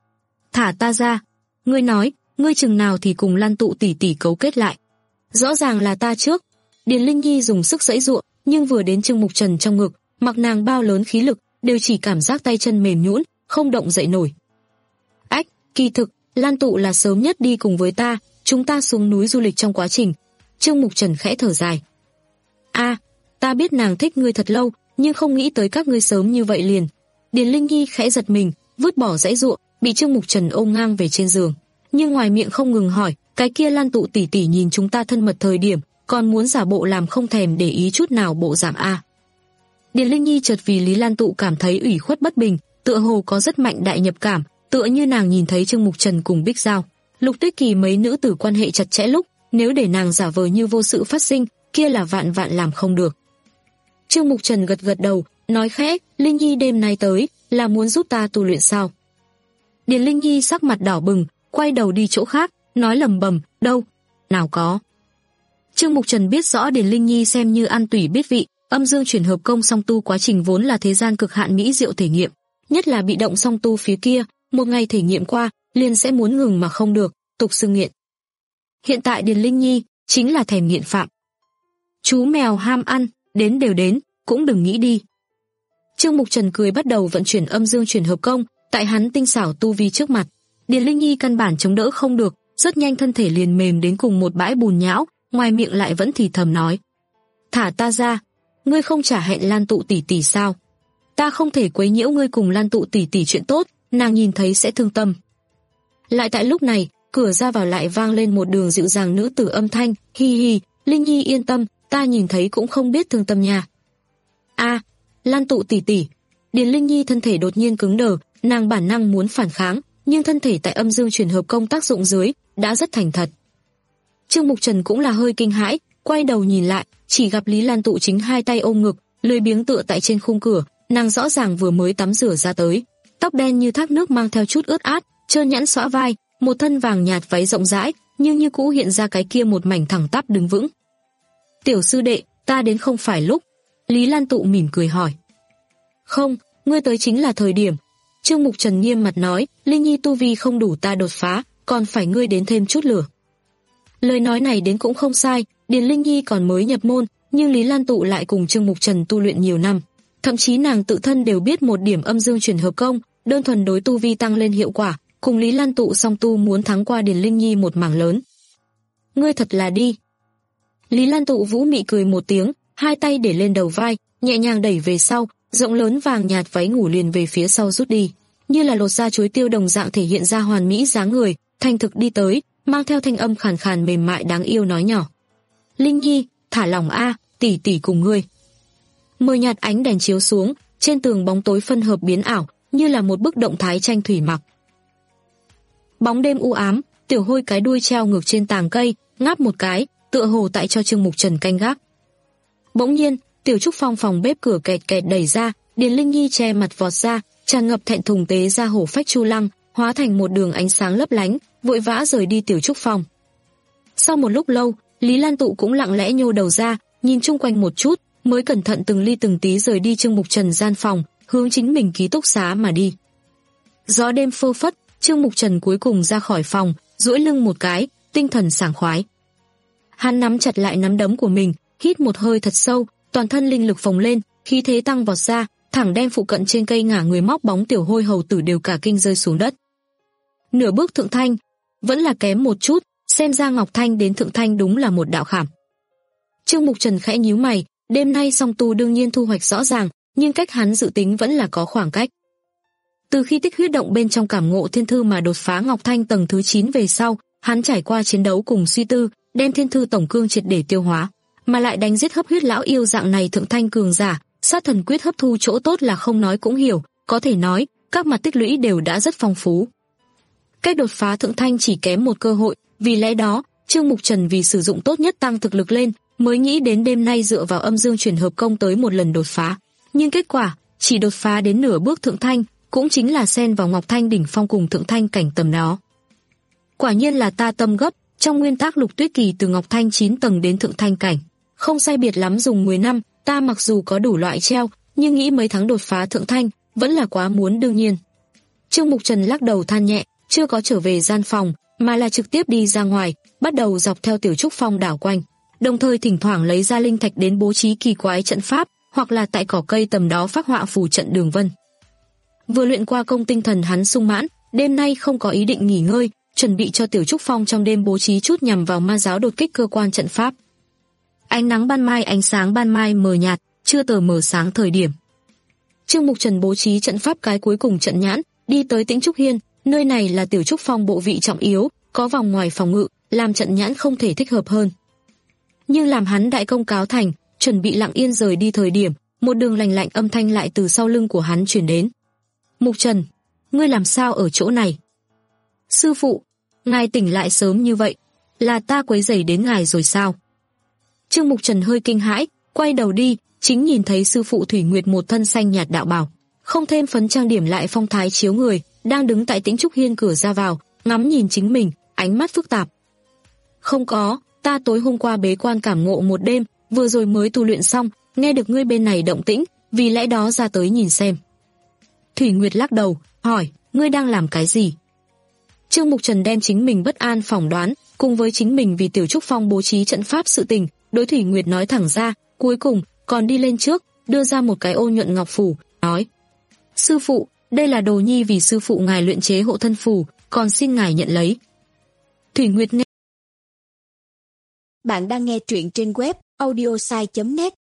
Thả ta ra. Ngươi nói, ngươi chừng nào thì cùng Lan Tụ tỷ tỷ cấu kết lại. Rõ ràng là ta trước. Điền Linh Nhi dùng sức giãy giụa, nhưng vừa đến Trương Mục Trần trong ngực, mặc nàng bao lớn khí lực, đều chỉ cảm giác tay chân mềm nhũn, không động dậy nổi. Ách, kỳ thực, Lan Tụ là sớm nhất đi cùng với ta, chúng ta xuống núi du lịch trong quá trình. Trương Mục Trần khẽ thở dài. A, ta biết nàng thích ngươi thật lâu, nhưng không nghĩ tới các ngươi sớm như vậy liền. Điền Linh Nhi khẽ giật mình, vứt bỏ giãy giụa, bị Trương Mục Trần ôm ngang về trên giường, nhưng ngoài miệng không ngừng hỏi, cái kia Lan Tụ tỷ tỷ nhìn chúng ta thân mật thời điểm, còn muốn giả bộ làm không thèm để ý chút nào bộ dạng a. Điền Linh Nhi chợt vì Lý Lan Tụ cảm thấy ủy khuất bất bình, tựa hồ có rất mạnh đại nhập cảm, tựa như nàng nhìn thấy Trương Mục Trần cùng Bích Giao, Lục Tuyết Kỳ mấy nữ tử quan hệ chặt chẽ lúc, nếu để nàng giả vờ như vô sự phát sinh, kia là vạn vạn làm không được. Trương Mục Trần gật gật đầu, nói khẽ, Linh Nhi đêm nay tới, là muốn giúp ta tu luyện sao? Điền Linh Nhi sắc mặt đỏ bừng, quay đầu đi chỗ khác, nói lầm bầm, đâu, nào có. Trương Mục Trần biết rõ Điền Linh Nhi xem như ăn tủy biết vị, âm dương chuyển hợp công song tu quá trình vốn là thế gian cực hạn mỹ diệu thể nghiệm, nhất là bị động song tu phía kia, một ngày thể nghiệm qua, liền sẽ muốn ngừng mà không được, tục xưng nghiện. Hiện tại Điền Linh Nhi chính là thèm nghiện phạm. Chú mèo ham ăn, đến đều đến, cũng đừng nghĩ đi. Trương Mục Trần cười bắt đầu vận chuyển âm dương chuyển hợp công, tại hắn tinh xảo tu vi trước mặt, Điền Linh Nhi căn bản chống đỡ không được, rất nhanh thân thể liền mềm đến cùng một bãi bùn nhão, ngoài miệng lại vẫn thì thầm nói: "Thả ta ra, ngươi không trả hẹn Lan Tụ tỷ tỷ sao? Ta không thể quấy nhiễu ngươi cùng Lan Tụ tỷ tỷ chuyện tốt, nàng nhìn thấy sẽ thương tâm." Lại tại lúc này, cửa ra vào lại vang lên một đường dịu dàng nữ tử âm thanh, "Hi hi, Linh Nhi yên tâm, ta nhìn thấy cũng không biết thương tâm nha." "A, Lan Tụ tỷ tỷ." Điền Linh Nhi thân thể đột nhiên cứng đờ, nàng bản năng muốn phản kháng, nhưng thân thể tại âm dương chuyển hợp công tác dụng dưới đã rất thành thật. Trương Mục Trần cũng là hơi kinh hãi, quay đầu nhìn lại, chỉ gặp Lý Lan Tụ chính hai tay ôm ngực, lười biếng tựa tại trên khung cửa, nàng rõ ràng vừa mới tắm rửa ra tới, tóc đen như thác nước mang theo chút ướt át, trơn nhẵn xõa vai, một thân vàng nhạt váy rộng rãi, nhưng như cũ hiện ra cái kia một mảnh thẳng tắp đứng vững. "Tiểu sư đệ, ta đến không phải lúc?" Lý Lan Tụ mỉm cười hỏi. "Không, ngươi tới chính là thời điểm." Trương Mục Trần nghiêm mặt nói, "Linh Nhi tu vi không đủ ta đột phá, còn phải ngươi đến thêm chút lửa." Lời nói này đến cũng không sai, Điền Linh Nhi còn mới nhập môn, nhưng Lý Lan Tụ lại cùng Trương Mục Trần tu luyện nhiều năm, thậm chí nàng tự thân đều biết một điểm âm dương chuyển hợp công, đơn thuần đối tu vi tăng lên hiệu quả, cùng Lý Lan Tụ song tu muốn thắng qua Điền Linh Nhi một mảng lớn. "Ngươi thật là đi." Lý Lan Tụ vũ mị cười một tiếng, hai tay để lên đầu vai, nhẹ nhàng đẩy về sau, rộng lớn vàng nhạt váy ngủ liền về phía sau rút đi, như là lột da chuối tiêu đồng dạng thể hiện ra hoàn mỹ dáng người, thành thực đi tới, mang theo thanh âm khàn khàn mềm mại đáng yêu nói nhỏ: "Linh Nhi, thả lỏng a, tỷ tỷ cùng ngươi." Mờ nhạt ánh đèn chiếu xuống, trên tường bóng tối phân hợp biến ảo, như là một bức động thái tranh thủy mặc. Bóng đêm u ám, Tiểu Hôi cái đuôi treo ngược trên tàng cây, ngáp một cái, tựa hồ tại cho Trương Mục Trần canh gác. Bỗng nhiên, Tiểu Trúc Phong phòng bếp cửa kẹt kẹt đẩy ra, Điền Linh Nhi che mặt vọt ra, tràn ngập thẹn thùng tế ra hổ phách chu lăng, hóa thành một đường ánh sáng lấp lánh, vội vã rời đi Tiểu Trúc Phong. Sau một lúc lâu, Lý Lan Tụ cũng lặng lẽ nhô đầu ra, nhìn chung quanh một chút, mới cẩn thận từng ly từng tí rời đi Trương Mục Trần gian phòng, hướng chính mình ký túc xá mà đi. Gió đêm phơ phất, Trương Mục Trần cuối cùng ra khỏi phòng, duỗi lưng một cái, tinh thần sảng khoái. Hắn nắm chặt lại nắm đấm của mình, hít một hơi thật sâu, toàn thân linh lực phồng lên, khí thế tăng vọt ra, thẳng đem phụ cận trên cây ngả người móc bóng Tiểu Hôi hầu tử đều cả kinh rơi xuống đất. Nửa bước thượng thanh, vẫn là kém một chút, xem ra Ngọc Thanh đến thượng thanh đúng là một đạo khảm. Trương Mục Trần khẽ nhíu mày, đêm nay song tu đương nhiên thu hoạch rõ ràng, nhưng cách hắn dự tính vẫn là có khoảng cách. Từ khi tích huyết động bên trong cảm ngộ thiên thư mà đột phá Ngọc Thanh tầng thứ chín về sau, hắn trải qua chiến đấu cùng suy tư, đem thiên thư tổng cương triệt để tiêu hóa, mà lại đánh giết hấp huyết lão yêu dạng này thượng thanh cường giả, sát thần quyết hấp thu chỗ tốt là không nói cũng hiểu, có thể nói, các mặt tích lũy đều đã rất phong phú. Cách đột phá thượng thanh chỉ kém một cơ hội, vì lẽ đó, Trương Mục Trần vì sử dụng tốt nhất tăng thực lực lên, mới nghĩ đến đêm nay dựa vào âm dương chuyển hợp công tới một lần đột phá. Nhưng kết quả, chỉ đột phá đến nửa bước thượng thanh, cũng chính là xen vào Ngọc Thanh đỉnh phong cùng thượng thanh cảnh tầm đó. Quả nhiên là ta tâm gấp, trong nguyên tắc Lục Tuyết Kỳ từ Ngọc Thanh chín tầng đến thượng thanh cảnh, không sai biệt lắm dùng mười năm, ta mặc dù có đủ loại treo, nhưng nghĩ mấy tháng đột phá thượng thanh, vẫn là quá muốn đương nhiên. Trương Mục Trần lắc đầu than nhẹ, chưa có trở về gian phòng, mà là trực tiếp đi ra ngoài, bắt đầu dọc theo Tiểu Trúc Phong đảo quanh, đồng thời thỉnh thoảng lấy ra linh thạch đến bố trí kỳ quái trận pháp, hoặc là tại cỏ cây tầm đó phác họa phù trận đường vân. Vừa luyện qua công tinh thần hắn sung mãn, đêm nay không có ý định nghỉ ngơi, chuẩn bị cho Tiểu Trúc Phong trong đêm bố trí chút nhằm vào ma giáo đột kích cơ quan trận pháp. Ánh nắng ban mai ánh sáng ban mai mờ nhạt, chưa tờ mờ sáng thời điểm. Trương Mục Trần bố trí trận pháp cái cuối cùng trận nhãn, đi tới Tĩnh Trúc Hiên, nơi này là Tiểu Trúc Phong bộ vị trọng yếu, có vòng ngoài phòng ngự, làm trận nhãn không thể thích hợp hơn. Nhưng làm hắn đại công cáo thành, chuẩn bị lặng yên rời đi thời điểm, một đường lành lạnh âm thanh lại từ sau lưng của hắn truyền đến. Mục Trần, ngươi làm sao ở chỗ này? Sư phụ, ngài tỉnh lại sớm như vậy. là ta quấy rầy đến ngài rồi sao? Trương Mục Trần hơi kinh hãi, quay đầu đi, chính nhìn thấy sư phụ Thủy Nguyệt một thân xanh nhạt đạo bào, không thêm phấn trang điểm lại phong thái chiếu người, đang đứng tại Tĩnh Trúc Hiên cửa ra vào, ngắm nhìn chính mình, ánh mắt phức tạp. Không có, ta tối hôm qua bế quan cảm ngộ một đêm, vừa rồi mới tu luyện xong, nghe được ngươi bên này động tĩnh, vì lẽ đó ra tới nhìn xem. Thủy Nguyệt lắc đầu, hỏi, ngươi đang làm cái gì? Trương Mục Trần đem chính mình bất an phỏng đoán, cùng với chính mình vì Tiểu Trúc Phong bố trí trận pháp sự tình, đối Thủy Nguyệt nói thẳng ra, cuối cùng còn đi lên trước, đưa ra một cái ô nhuận ngọc phù, nói: "Sư phụ, đây là đồ nhi vì sư phụ ngài luyện chế hộ thân phù, còn xin ngài nhận lấy." Thủy Nguyệt nghe. Bạn đang nghe truyện trên web audiosai chấm net.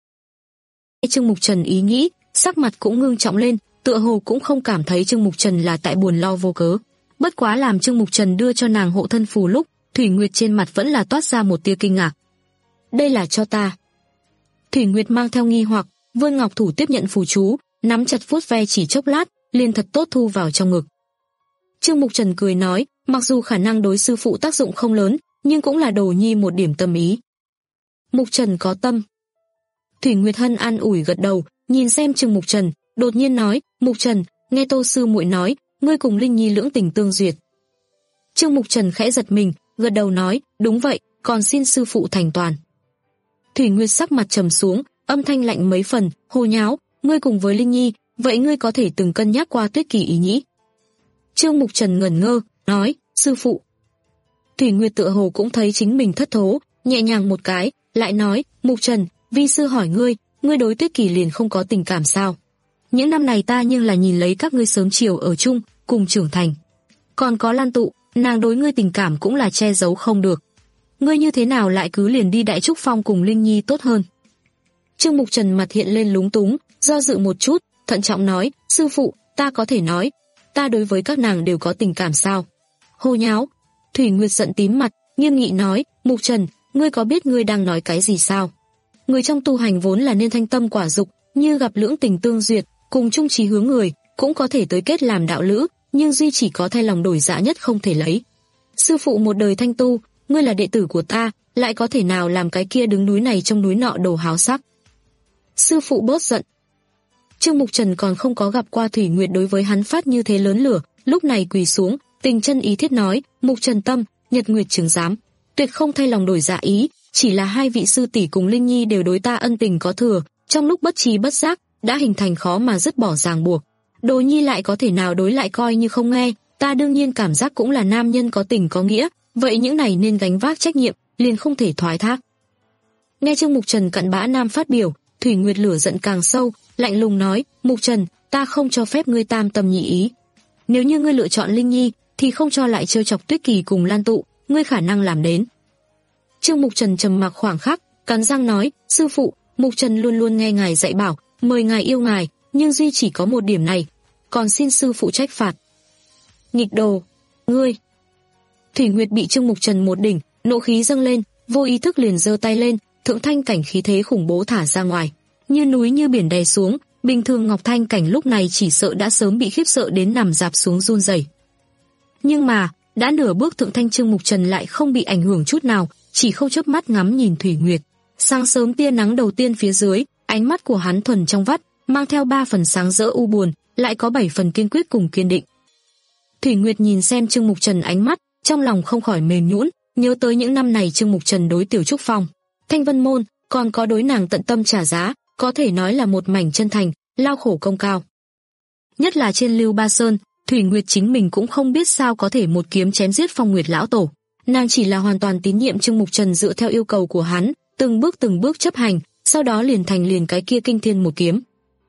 Trương Mục Trần ý nghĩ, sắc mặt cũng ngưng trọng lên, tựa hồ cũng không cảm thấy Trương Mục Trần là tại buồn lo vô cớ. Bất quá làm Trương Mục Trần đưa cho nàng hộ thân phù lúc, Thủy Nguyệt trên mặt vẫn là toát ra một tia kinh ngạc. "Đây là cho ta." Thủy Nguyệt mang theo nghi hoặc, vươn ngọc thủ tiếp nhận phù chú, nắm chặt vuốt ve chỉ chốc lát, liền thật tốt thu vào trong ngực. Trương Mục Trần cười nói, mặc dù khả năng đối sư phụ tác dụng không lớn, nhưng cũng là đồ nhi một điểm tâm ý. Mục Trần có tâm. Thủy Nguyệt Hân an ủi gật đầu, nhìn xem Trương Mục Trần, đột nhiên nói, "Mục Trần, nghe Tô sư muội nói, ngươi cùng Linh Nhi lưỡng tình tương duyệt." Trương Mục Trần khẽ giật mình, gật đầu nói, "Đúng vậy, còn xin sư phụ thành toàn." Thủy Nguyệt sắc mặt trầm xuống, âm thanh lạnh mấy phần, "Hồ nháo, ngươi cùng với Linh Nhi, vậy ngươi có thể từng cân nhắc qua Tuyết Kỳ ý nhĩ?" Trương Mục Trần ngẩn ngơ, nói, "Sư phụ." Thủy Nguyệt tựa hồ cũng thấy chính mình thất thố, nhẹ nhàng một cái, lại nói, "Mục Trần, vi sư hỏi ngươi, ngươi đối Tuyết Kỳ liền không có tình cảm sao? Những năm này ta nhưng là nhìn lấy các ngươi sớm chiều ở chung, cùng trưởng thành. Còn có Lan Tụ, nàng đối ngươi tình cảm cũng là che giấu không được. Ngươi như thế nào lại cứ liền đi Đại Trúc Phong cùng Linh Nhi tốt hơn?" Trương Mục Trần mặt hiện lên lúng túng, do dự một chút, thận trọng nói, "Sư phụ, ta có thể nói, ta đối với các nàng đều có tình cảm sao?" Hồ nháo. Thủy Nguyệt giận tím mặt, nghiêm nghị nói, "Mục Trần, ngươi có biết ngươi đang nói cái gì sao? Người trong tu hành vốn là nên thanh tâm quả dục, như gặp lưỡng tình tương duyệt, cùng chung chí hướng người, cũng có thể tới kết làm đạo lữ, nhưng duy chỉ có thay lòng đổi dạ nhất không thể lấy. Sư phụ một đời thanh tu, ngươi là đệ tử của ta, lại có thể nào làm cái kia đứng núi này trong núi nọ đồ háo sắc?" Sư phụ bớt giận. Trương Mục Trần còn không có gặp qua Thủy Nguyệt đối với hắn phát như thế lớn lửa, lúc này quỳ xuống, tình chân ý thiết nói, "Mục Trần tâm, Nhật Nguyệt chứng giám, tuyệt không thay lòng đổi dạ ý, chỉ là hai vị sư tỷ cùng Linh Nhi đều đối ta ân tình có thừa, trong lúc bất trí bất giác đã hình thành khó mà dứt bỏ ràng buộc. Đồ nhi lại có thể nào đối lại coi như không nghe, ta đương nhiên cảm giác cũng là nam nhân có tình có nghĩa, vậy những này nên gánh vác trách nhiệm, liền không thể thoái thác." Nghe Trương Mục Trần cặn bã nam phát biểu, Thủy Nguyệt lửa giận càng sâu, lạnh lùng nói, "Mục Trần, ta không cho phép ngươi tam tâm nhị ý. Nếu như ngươi lựa chọn Linh Nhi, thì không cho lại trêu chọc Tuyết Kỳ cùng Lan Tụ, ngươi khả năng làm đến." Trương Mục Trần trầm mặc khoảng khắc, cắn răng nói, "Sư phụ, Mục Trần luôn luôn nghe ngài dạy bảo, mời ngài yêu ngài, nhưng duy chỉ có một điểm này, còn xin sư phụ trách phạt." "Nghịch đồ, ngươi!" Thủy Nguyệt bị Trương Mục Trần một đỉnh, nộ khí dâng lên, vô ý thức liền giơ tay lên, thượng thanh cảnh khí thế khủng bố thả ra ngoài, như núi như biển đè xuống, bình thường Ngọc Thanh cảnh lúc này chỉ sợ đã sớm bị khiếp sợ đến nằm dạp xuống run rẩy. Nhưng mà, đã nửa bước thượng thanh Trương Mục Trần lại không bị ảnh hưởng chút nào, chỉ không chớp mắt ngắm nhìn Thủy Nguyệt. Sáng sớm tia nắng đầu tiên phía dưới, ánh mắt của hắn thuần trong vắt, mang theo ba phần sáng rỡ u buồn, lại có bảy phần kiên quyết cùng kiên định. Thủy Nguyệt nhìn xem Trương Mục Trần ánh mắt, trong lòng không khỏi mềm nhũn, nhớ tới những năm này Trương Mục Trần đối Tiểu Trúc Phong, Thanh Vân môn, còn có đối nàng tận tâm trả giá, có thể nói là một mảnh chân thành, lao khổ công cao. Nhất là trên Lưu Ba Sơn, Thủy Nguyệt chính mình cũng không biết sao có thể một kiếm chém giết Phong Nguyệt lão tổ. Nàng chỉ là hoàn toàn tín nhiệm Trương Mục Trần dựa theo yêu cầu của hắn, từng bước từng bước chấp hành, sau đó liền thành liền cái kia kinh thiên một kiếm.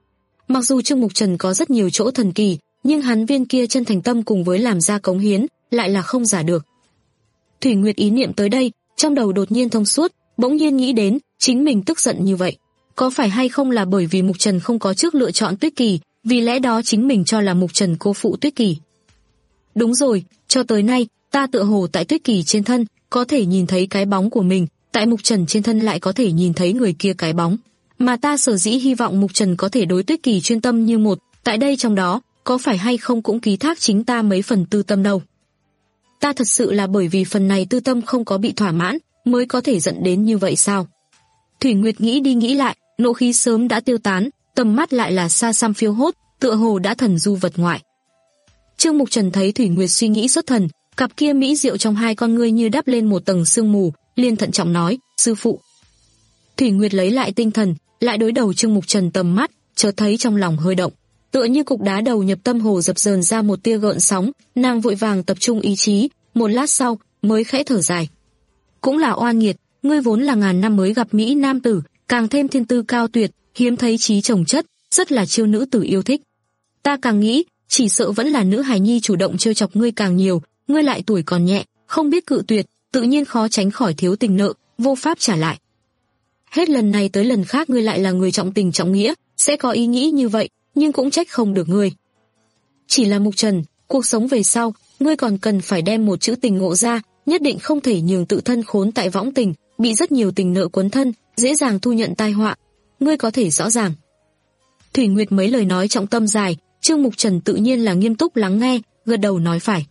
Mặc dù Trương Mục Trần có rất nhiều chỗ thần kỳ, nhưng hắn viên kia chân thành tâm cùng với làm ra cống hiến, lại là không giả được. Thủy Nguyệt ý niệm tới đây, trong đầu đột nhiên thông suốt, bỗng nhiên nghĩ đến, chính mình tức giận như vậy, có phải hay không là bởi vì Mục Trần không có trước lựa chọn Tuyết Kỳ, vì lẽ đó chính mình cho là Mục Trần cô phụ Tuyết Kỳ. Đúng rồi, cho tới nay, ta tựa hồ tại Tuyết Kỳ trên thân, có thể nhìn thấy cái bóng của mình, tại Mục Trần trên thân lại có thể nhìn thấy người kia cái bóng. Mà ta sở dĩ hy vọng Mục Trần có thể đối Tuyết Kỳ chuyên tâm như một, tại đây trong đó, có phải hay không cũng ký thác chính ta mấy phần tư tâm đâu. Ta thật sự là bởi vì phần này tư tâm không có bị thỏa mãn, mới có thể dẫn đến như vậy sao? Thủy Nguyệt nghĩ đi nghĩ lại, nộ khí sớm đã tiêu tán, tầm mắt lại là xa xăm phiêu hốt, tựa hồ đã thần du vật ngoại. Trương Mục Trần thấy Thủy Nguyệt suy nghĩ xuất thần, cặp kia mỹ diệu trong hai con ngươi như đắp lên một tầng sương mù, liền thận trọng nói, sư phụ. Thủy Nguyệt lấy lại tinh thần, lại đối đầu Trương Mục Trần tầm mắt, chợt thấy trong lòng hơi động, tựa như cục đá đầu nhập tâm hồ dập dờn ra một tia gợn sóng, nàng vội vàng tập trung ý chí, một lát sau mới khẽ thở dài. Cũng là oan nghiệt, ngươi vốn là ngàn năm mới gặp mỹ nam tử, càng thêm thiên tư cao tuyệt, hiếm thấy trí chồng chất, rất là chiêu nữ tử yêu thích. Ta càng nghĩ, chỉ sợ vẫn là nữ hài nhi chủ động trêu chọc ngươi càng nhiều, ngươi lại tuổi còn nhẹ, không biết cự tuyệt, tự nhiên khó tránh khỏi thiếu tình nợ, vô pháp trả lại. Hết lần này tới lần khác ngươi lại là người trọng tình trọng nghĩa, sẽ có ý nghĩ như vậy, nhưng cũng trách không được ngươi. Chỉ là Mục Trần, cuộc sống về sau, ngươi còn cần phải đem một chữ tình ngộ ra, nhất định không thể nhường tự thân khốn tại võng tình, bị rất nhiều tình nợ quấn thân, dễ dàng thu nhận tai họa. Ngươi có thể rõ ràng. Thủy Nguyệt mấy lời nói trọng tâm dài, Trương Mục Trần tự nhiên là nghiêm túc lắng nghe, gật đầu nói phải.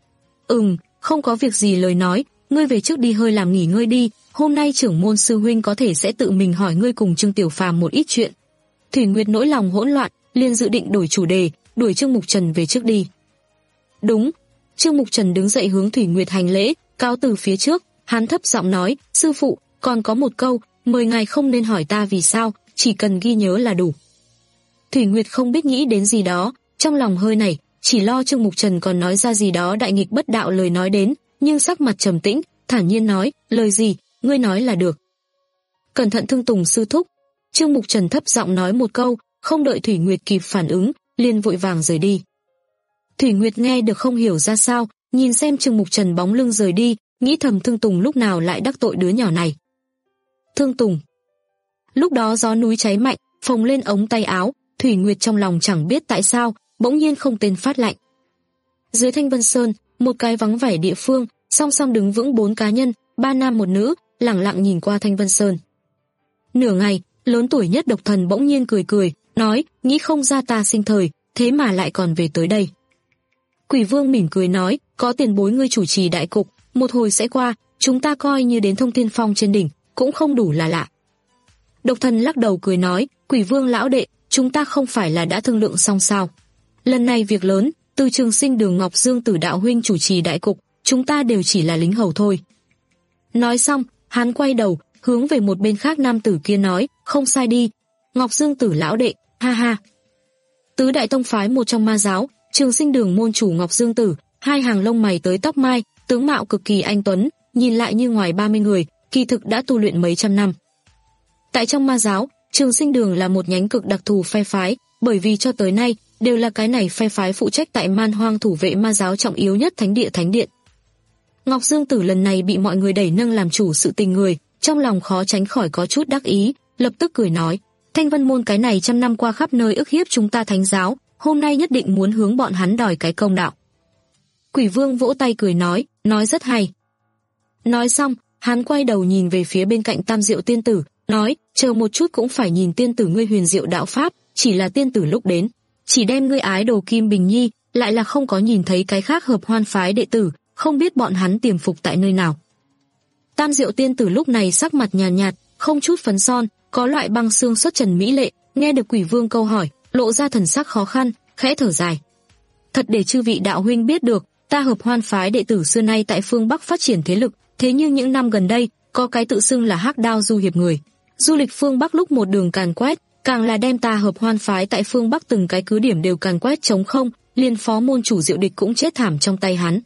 Ừm, không có việc gì lời nói, ngươi về trước đi hơi làm nghỉ ngơi đi, hôm nay trưởng môn sư huynh có thể sẽ tự mình hỏi ngươi cùng Trương Tiểu Phàm một ít chuyện. Thủy Nguyệt nỗi lòng hỗn loạn, liền dự định đổi chủ đề, đuổi Trương Mục Trần về trước đi. Đúng. Trương Mục Trần đứng dậy hướng Thủy Nguyệt hành lễ, cáo từ phía trước, hắn thấp giọng nói, sư phụ, còn có một câu, mời ngài không nên hỏi ta vì sao, chỉ cần ghi nhớ là đủ. Thủy Nguyệt không biết nghĩ đến gì đó, trong lòng hơi nảy, chỉ lo Trương Mục Trần còn nói ra gì đó đại nghịch bất đạo lời nói đến, nhưng sắc mặt trầm tĩnh, thản nhiên nói, lời gì, ngươi nói là được. Cẩn thận Thương Tùng sư thúc. Trương Mục Trần thấp giọng nói một câu, không đợi Thủy Nguyệt kịp phản ứng, liền vội vàng rời đi. Thủy Nguyệt nghe được không hiểu ra sao, nhìn xem Trương Mục Trần bóng lưng rời đi, nghĩ thầm Thương Tùng lúc nào lại đắc tội đứa nhỏ này. Thương Tùng. Lúc đó gió núi cháy mạnh, phồng lên ống tay áo, Thủy Nguyệt trong lòng chẳng biết tại sao, bỗng nhiên không tên phát lạnh. Dưới Thanh Vân Sơn, một cái vắng vẻ địa phương, song song đứng vững bốn cá nhân, ba nam một nữ, lẳng lặng nhìn qua Thanh Vân Sơn. Nửa ngày, lớn tuổi nhất Độc Thần bỗng nhiên cười cười, nói, nghĩ không ra ta sinh thời, thế mà lại còn về tới đây. Quỷ Vương mỉm cười nói, có tiền bối ngươi chủ trì đại cục, một hồi sẽ qua, chúng ta coi như đến Thông Thiên Phong trên đỉnh, cũng không đủ là lạ. Độc Thần lắc đầu cười nói, Quỷ Vương lão đệ, chúng ta không phải là đã thương lượng xong sao? Lần này việc lớn, từ Trường Sinh Đường Ngọc Dương Tử đạo huynh chủ trì đại cục, chúng ta đều chỉ là lính hầu thôi. Nói xong, hắn quay đầu, hướng về một bên khác nam tử kia nói, không sai đi, Ngọc Dương Tử lão đệ, ha ha. Tứ đại tông phái một trong ma giáo, Trường Sinh Đường môn chủ Ngọc Dương Tử, hai hàng lông mày tới tóc mai, tướng mạo cực kỳ anh tuấn, nhìn lại như ngoài ba mươi người, kỳ thực đã tu luyện mấy trăm năm. Tại trong ma giáo, Trường Sinh Đường là một nhánh cực đặc thù phe phái, bởi vì cho tới nay đều là cái này phe phái phụ trách tại Man Hoang thủ vệ ma giáo trọng yếu nhất thánh địa thánh điện. Ngọc Dương Tử lần này bị mọi người đẩy nâng làm chủ sự tình người, trong lòng khó tránh khỏi có chút đắc ý, lập tức cười nói, Thanh Vân môn cái này trăm năm qua khắp nơi ức hiếp chúng ta thánh giáo, hôm nay nhất định muốn hướng bọn hắn đòi cái công đạo. Quỷ Vương vỗ tay cười nói, nói rất hay. Nói xong, hắn quay đầu nhìn về phía bên cạnh Tam Diệu tiên tử, nói, chờ một chút cũng phải nhìn tiên tử ngươi huyền diệu đạo pháp, chỉ là tiên tử lúc đến, chỉ đem ngươi ái đồ Kim Bình Nhi, lại là không có nhìn thấy cái khác hợp hoan phái đệ tử, không biết bọn hắn tiềm phục tại nơi nào. Tam Diệu tiên tử lúc này sắc mặt nhàn nhạt, nhạt, không chút phấn son, có loại băng xương xuất trần mỹ lệ, nghe được Quỷ Vương câu hỏi, lộ ra thần sắc khó khăn, khẽ thở dài. Thật để chư vị đạo huynh biết được, ta hợp hoan phái đệ tử xưa nay tại phương Bắc phát triển thế lực, thế nhưng những năm gần đây, có cái tự xưng là Hắc Đao du hiệp người, du lịch phương Bắc lúc một đường càn quét, càng là đem ta hợp hoan phái tại phương Bắc từng cái cứ điểm đều càn quét trống không, liền phó môn chủ Diệu Địch cũng chết thảm trong tay hắn.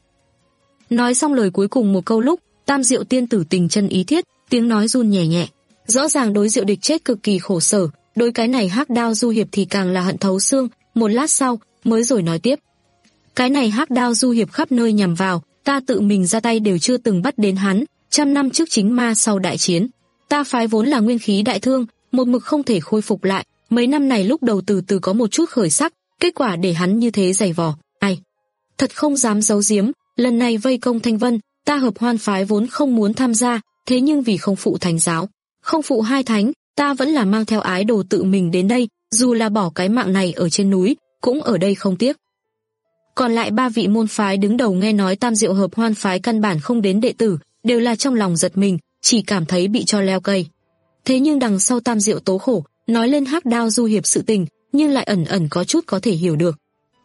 Nói xong lời cuối cùng một câu lúc, Tam Diệu tiên tử tình chân ý thiết, tiếng nói run nhẹ nhẹ, rõ ràng đối Diệu Địch chết cực kỳ khổ sở, đối cái này Hắc Đao du hiệp thì càng là hận thấu xương, một lát sau mới rồi nói tiếp. Cái này Hắc Đao du hiệp khắp nơi nhằm vào, ta tự mình ra tay đều chưa từng bắt đến hắn, trăm năm trước chính ma sau đại chiến, ta phái vốn là nguyên khí đại thương, một mực không thể khôi phục lại, mấy năm này lúc đầu từ từ có một chút khởi sắc, kết quả để hắn như thế dày vò, ai. Thật không dám giấu giếm, lần này vây công Thanh Vân, ta hợp hoan phái vốn không muốn tham gia, thế nhưng vì không phụ thánh giáo, không phụ hai thánh, ta vẫn là mang theo ái đồ tự mình đến đây, dù là bỏ cái mạng này ở trên núi, cũng ở đây không tiếc. Còn lại ba vị môn phái đứng đầu nghe nói Tam Diệu Hợp Hoan phái căn bản không đến đệ tử, đều là trong lòng giật mình, chỉ cảm thấy bị cho leo cây. Thế nhưng đằng sau Tam Diệu tố khổ, nói lên Hắc Đao du hiệp sự tình, nhưng lại ẩn ẩn có chút có thể hiểu được.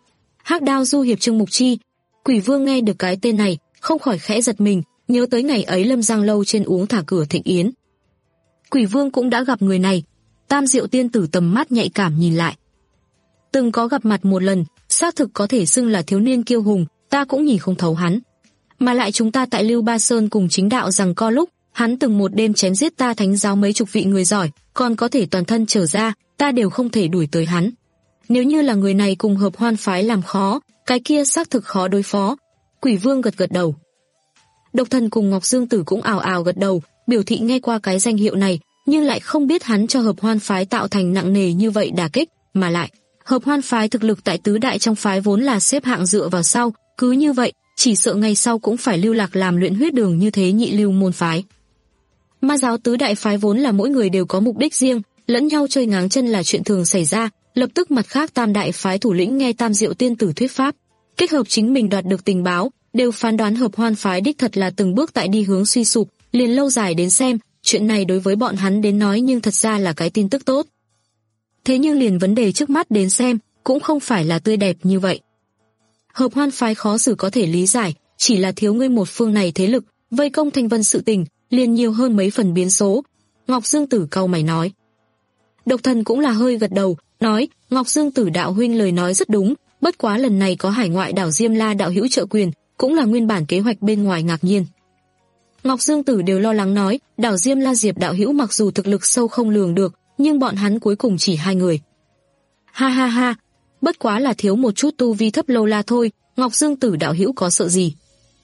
Hắc Đao du hiệp Trương Mục Chi. Quỷ Vương nghe được cái tên này, không khỏi khẽ giật mình, nhớ tới ngày ấy Lâm Giang lâu trên uống thả cửa thịnh yến. Quỷ Vương cũng đã gặp người này. Tam Diệu tiên tử tầm mắt nhạy cảm nhìn lại. Từng có gặp mặt một lần, xác thực có thể xưng là thiếu niên kiêu hùng, ta cũng nhìn không thấu hắn. Mà lại chúng ta tại Lưu Ba Sơn cùng chính đạo rằng co lúc, hắn từng một đêm chém giết ta thánh giáo mấy chục vị người giỏi, còn có thể toàn thân trở ra, ta đều không thể đuổi tới hắn. Nếu như là người này cùng Hợp Hoan phái làm khó, cái kia xác thực khó đối phó. Quỷ Vương gật gật đầu. Độc Thần cùng Ngọc Dương Tử cũng ào ào gật đầu, biểu thị nghe qua cái danh hiệu này, nhưng lại không biết hắn cho Hợp Hoan phái tạo thành nặng nề như vậy đả kích, mà lại Hợp Hoan phái thực lực tại tứ đại trong phái vốn là xếp hạng dựa vào sau, cứ như vậy, chỉ sợ ngày sau cũng phải lưu lạc làm luyện huyết đường như thế nhị lưu môn phái. Ma giáo tứ đại phái vốn là mỗi người đều có mục đích riêng, lẫn nhau chơi ngáng chân là chuyện thường xảy ra, lập tức mặt khác tam đại phái thủ lĩnh nghe Tam Diệu tiên tử thuyết pháp, kết hợp chính mình đoạt được tình báo, đều phán đoán Hợp Hoan phái đích thật là từng bước tại đi hướng suy sụp, liền lâu dài đến xem, chuyện này đối với bọn hắn đến nói nhưng thật ra là cái tin tức tốt. Thế nhưng liền vấn đề trước mắt đến xem, cũng không phải là tươi đẹp như vậy. Hợp Hoan phái khó xử có thể lý giải, chỉ là thiếu ngươi một phương này thế lực, vây công Thanh Vân sự tình, liền nhiều hơn mấy phần biến số. Ngọc Dương Tử cau mày nói. Độc Thần cũng là hơi gật đầu, nói, Ngọc Dương Tử đạo huynh lời nói rất đúng, bất quá lần này có hải ngoại đảo Diêm La đạo hữu trợ quyền, cũng là nguyên bản kế hoạch bên ngoài ngạc nhiên. Ngọc Dương Tử đều lo lắng nói, đảo Diêm La Diệp đạo hữu mặc dù thực lực sâu không lường được, nhưng bọn hắn cuối cùng chỉ hai người. Ha ha ha, bất quá là thiếu một chút tu vi thấp lâu la thôi, Ngọc Dương Tử đạo hữu có sợ gì?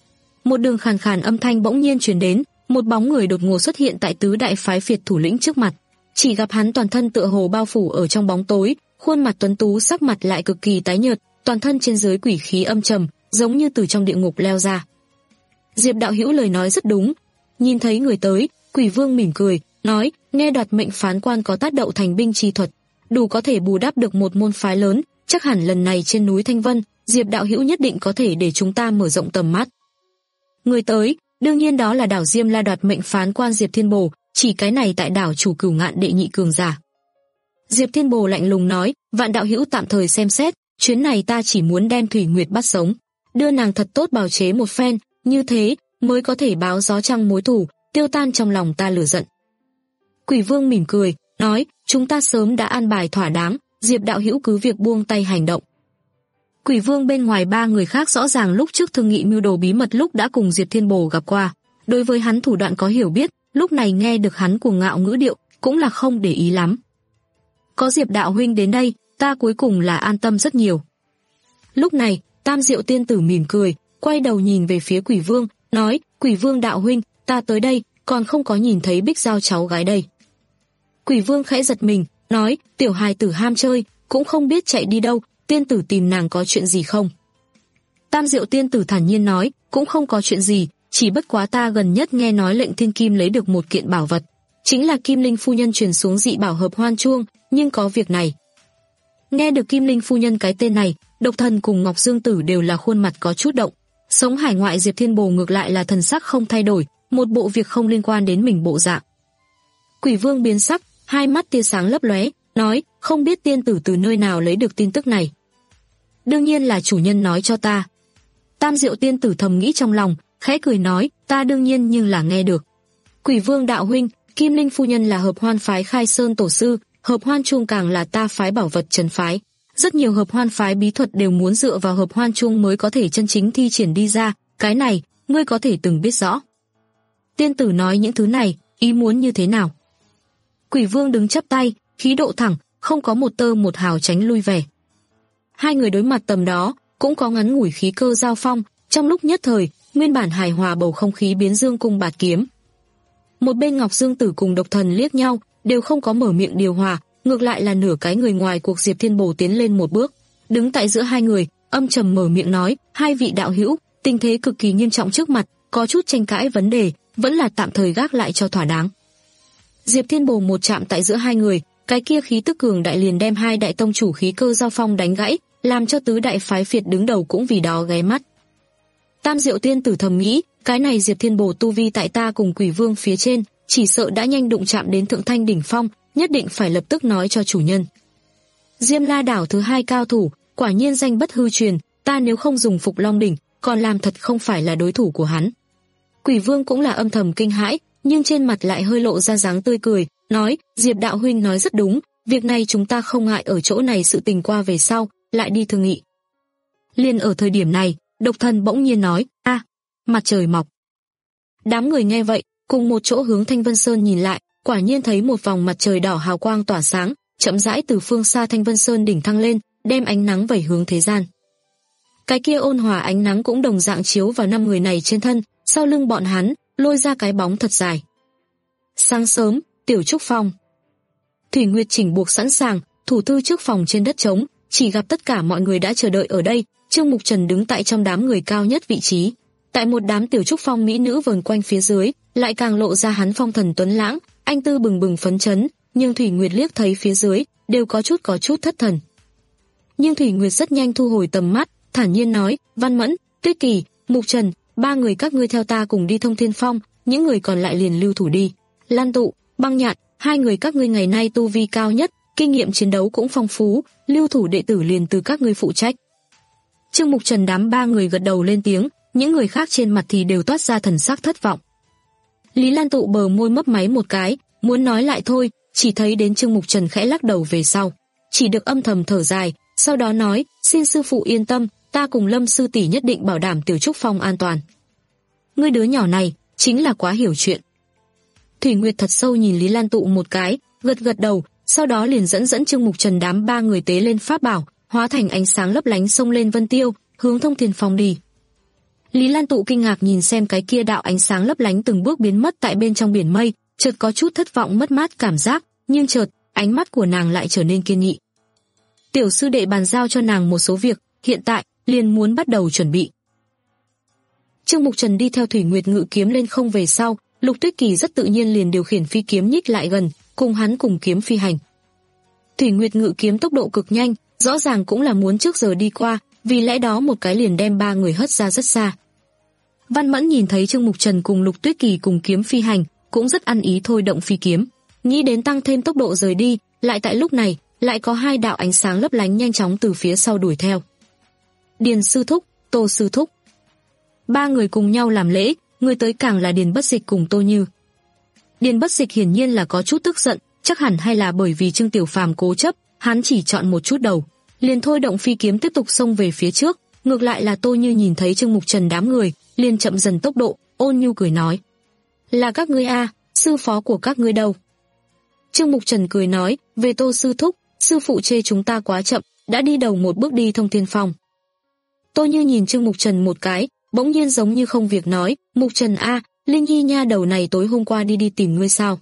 Một đường khàn khàn âm thanh bỗng nhiên truyền đến, một bóng người đột ngột xuất hiện tại tứ đại phái phiệt thủ lĩnh trước mặt. Chỉ gặp hắn toàn thân tựa hồ bao phủ ở trong bóng tối, khuôn mặt tuấn tú, sắc mặt lại cực kỳ tái nhợt, toàn thân trên dưới quỷ khí âm trầm, giống như từ trong địa ngục leo ra. Diệp đạo hữu lời nói rất đúng. Nhìn thấy người tới, Quỷ Vương mỉm cười, nói, nghe đoạt mệnh phán quan có tác đậu thành binh chi thuật, đủ có thể bù đắp được một môn phái lớn, chắc hẳn lần này trên núi Thanh Vân, Diệp đạo hữu nhất định có thể để chúng ta mở rộng tầm mắt. Người tới, đương nhiên đó là đảo Diêm La đoạt mệnh phán quan Diệp Thiên Bồ, chỉ cái này tại đảo chủ Cửu Ngạn đệ nhị cường giả. Diệp Thiên Bồ lạnh lùng nói, Vạn đạo hữu tạm thời xem xét, chuyến này ta chỉ muốn đem Thủy Nguyệt bắt sống, đưa nàng thật tốt bào chế một phen, như thế mới có thể báo gió trăng mối thù, tiêu tan trong lòng ta lửa giận. Quỷ Vương mỉm cười, nói, chúng ta sớm đã an bài thỏa đáng, Diệp đạo hữu cứ việc buông tay hành động. Quỷ Vương bên ngoài ba người khác rõ ràng lúc trước thương nghị mưu đồ bí mật lúc đã cùng Diệp Thiên Bồ gặp qua, đối với hắn thủ đoạn có hiểu biết, lúc này nghe được hắn cuồng ngạo ngữ điệu, cũng là không để ý lắm. Có Diệp đạo huynh đến đây, ta cuối cùng là an tâm rất nhiều. Lúc này, Tam Diệu tiên tử mỉm cười, quay đầu nhìn về phía Quỷ Vương, nói, Quỷ Vương đạo huynh, ta tới đây, còn không có nhìn thấy Bích Giao cháu gái đây. Quỷ Vương khẽ giật mình, nói, tiểu hài tử ham chơi, cũng không biết chạy đi đâu, tiên tử tìm nàng có chuyện gì không? Tam Diệu tiên tử thản nhiên nói, cũng không có chuyện gì, chỉ bất quá ta gần nhất nghe nói lệnh thiên kim lấy được một kiện bảo vật, chính là Kim Linh phu nhân truyền xuống dị bảo Hợp Hoan chuông, nhưng có việc này. Nghe được Kim Linh phu nhân cái tên này, Độc Thần cùng Ngọc Dương Tử đều là khuôn mặt có chút động. Sống hải ngoại Diệp Thiên Bồ ngược lại là thần sắc không thay đổi, một bộ việc không liên quan đến mình bộ dạng. Quỷ Vương biến sắc, hai mắt tia sáng lấp lóe, nói, không biết tiên tử từ nơi nào lấy được tin tức này. Đương nhiên là chủ nhân nói cho ta. Tam Diệu tiên tử thầm nghĩ trong lòng, khẽ cười nói, ta đương nhiên nhưng là nghe được. Quỷ Vương đạo huynh, Kim Linh phu nhân là Hợp Hoan phái khai sơn tổ sư, Hợp Hoan chuông càng là ta phái bảo vật trấn phái. Rất nhiều Hợp Hoan phái bí thuật đều muốn dựa vào Hợp Hoan chuông mới có thể chân chính thi triển đi ra, cái này, ngươi có thể từng biết rõ. Tiên tử nói những thứ này, ý muốn như thế nào? Quỷ Vương đứng chắp tay, khí độ thẳng, không có một tơ một hào tránh lui về. Hai người đối mặt tầm đó, cũng có ngắn ngủi khí cơ giao phong, trong lúc nhất thời, nguyên bản hài hòa bầu không khí biến dương cung bạt kiếm. Một bên Ngọc Dương Tử cùng Độc Thần liếc nhau, đều không có mở miệng điều hòa, ngược lại là nửa cái người ngoài cuộc Diệp Thiên Bồ tiến lên một bước, đứng tại giữa hai người, âm trầm mở miệng nói, hai vị đạo hữu, tình thế cực kỳ nghiêm trọng trước mặt, có chút tranh cãi vấn đề, vẫn là tạm thời gác lại cho thỏa đáng. Diệp Thiên Bồ một chạm tại giữa hai người, cái kia khí tức cường đại liền đem hai đại tông chủ khí cơ giao phong đánh gãy, làm cho tứ đại phái phiệt đứng đầu cũng vì đó ghé mắt. Tam Diệu tiên tử thầm nghĩ, cái này Diệp Thiên Bồ tu vi tại ta cùng Quỷ Vương phía trên, chỉ sợ đã nhanh đụng chạm đến thượng thanh đỉnh phong, nhất định phải lập tức nói cho chủ nhân. Diêm La đảo thứ hai cao thủ, quả nhiên danh bất hư truyền, ta nếu không dùng Phục Long đỉnh, còn làm thật không phải là đối thủ của hắn. Quỷ Vương cũng là âm thầm kinh hãi, nhưng trên mặt lại hơi lộ ra dáng tươi cười, nói, Diệp đạo huynh nói rất đúng, việc này chúng ta không ngại ở chỗ này sự tình qua về sau, lại đi thương nghị. Liền ở thời điểm này, Độc Thần bỗng nhiên nói, a, mặt trời mọc. Đám người nghe vậy, cùng một chỗ hướng Thanh Vân Sơn nhìn lại, quả nhiên thấy một vòng mặt trời đỏ hào quang tỏa sáng, chậm rãi từ phương xa Thanh Vân Sơn đỉnh thăng lên, đem ánh nắng vẩy hướng thế gian. Cái kia ôn hòa ánh nắng cũng đồng dạng chiếu vào năm người này trên thân, sau lưng bọn hắn, lôi ra cái bóng thật dài. Sáng sớm, Tiểu Trúc Phong. Thủy Nguyệt chỉnh buộc sẵn sàng, thủ thư trước phòng trên đất trống, chỉ gặp tất cả mọi người đã chờ đợi ở đây, Trương Mục Trần đứng tại trong đám người cao nhất vị trí. Tại một đám Tiểu Trúc Phong mỹ nữ vờn quanh phía dưới, lại càng lộ ra hắn phong thần tuấn lãng, anh tư bừng bừng phấn chấn, nhưng Thủy Nguyệt liếc thấy phía dưới, đều có chút có chút thất thần. Nhưng Thủy Nguyệt rất nhanh thu hồi tầm mắt, thản nhiên nói, Văn Mẫn, Tuyết Kỳ, Mục Trần, ba người các ngươi theo ta cùng đi Thông Thiên Phong, những người còn lại liền lưu thủ đi. Lan Tụ, Băng Nhạn, hai người các ngươi ngày nay tu vi cao nhất, kinh nghiệm chiến đấu cũng phong phú, lưu thủ đệ tử liền từ các ngươi phụ trách. Trương Mục Trần đám ba người gật đầu lên tiếng, những người khác trên mặt thì đều toát ra thần sắc thất vọng. Lý Lan Tụ bờ môi mấp máy một cái, muốn nói lại thôi, chỉ thấy đến Trương Mục Trần khẽ lắc đầu về sau, chỉ được âm thầm thở dài, sau đó nói, xin sư phụ yên tâm, ta cùng Lâm sư tỷ nhất định bảo đảm Tiểu Trúc Phong an toàn. Ngươi đứa nhỏ này, chính là quá hiểu chuyện. Thủy Nguyệt thật sâu nhìn Lý Lan Tụ một cái, gật gật đầu, sau đó liền dẫn dẫn Trương Mục Trần đám ba người tế lên pháp bảo, hóa thành ánh sáng lấp lánh xông lên Vân Tiêu, hướng Thông Thiên Phong đi. Lý Lan Tụ kinh ngạc nhìn xem cái kia đạo ánh sáng lấp lánh từng bước biến mất tại bên trong biển mây, chợt có chút thất vọng mất mát cảm giác, nhưng chợt, ánh mắt của nàng lại trở nên kiên nghị. Tiểu sư đệ bàn giao cho nàng một số việc, hiện tại, liền muốn bắt đầu chuẩn bị. Trương Mục Trần đi theo Thủy Nguyệt ngự kiếm lên không về sau, Lục Tuyết Kỳ rất tự nhiên liền điều khiển phi kiếm nhích lại gần, cùng hắn cùng kiếm phi hành. Thủy Nguyệt ngự kiếm tốc độ cực nhanh, rõ ràng cũng là muốn trước giờ đi qua, vì lẽ đó một cái liền đem ba người hất ra rất xa. Văn Mẫn nhìn thấy Trương Mục Trần cùng Lục Tuyết Kỳ cùng kiếm phi hành, cũng rất ăn ý thôi động phi kiếm, nghĩ đến tăng thêm tốc độ rời đi, lại tại lúc này, lại có hai đạo ánh sáng lấp lánh nhanh chóng từ phía sau đuổi theo. Điền sư thúc, Tô sư thúc. Ba người cùng nhau làm lễ, người tới càng là Điền Bất Dịch cùng Tô Như. Điền Bất Dịch hiển nhiên là có chút tức giận, chắc hẳn hay là bởi vì Trương Tiểu Phàm cố chấp, hắn chỉ chọn một chút đầu, liền thôi động phi kiếm tiếp tục xông về phía trước, ngược lại là Tô Như nhìn thấy Trương Mục Trần đám người, liền chậm dần tốc độ, ôn nhu cười nói: "Là các ngươi a, sư phó của các ngươi đâu?" Trương Mục Trần cười nói: "Về Tô sư thúc, sư phụ chê chúng ta quá chậm, đã đi đầu một bước đi Thông Thiên Phong." Tô Như nhìn Trương Mục Trần một cái, bỗng nhiên giống như không việc nói: "Mục Trần a, Linh Nhi nha đầu này tối hôm qua đi đi tìm ngươi sao?"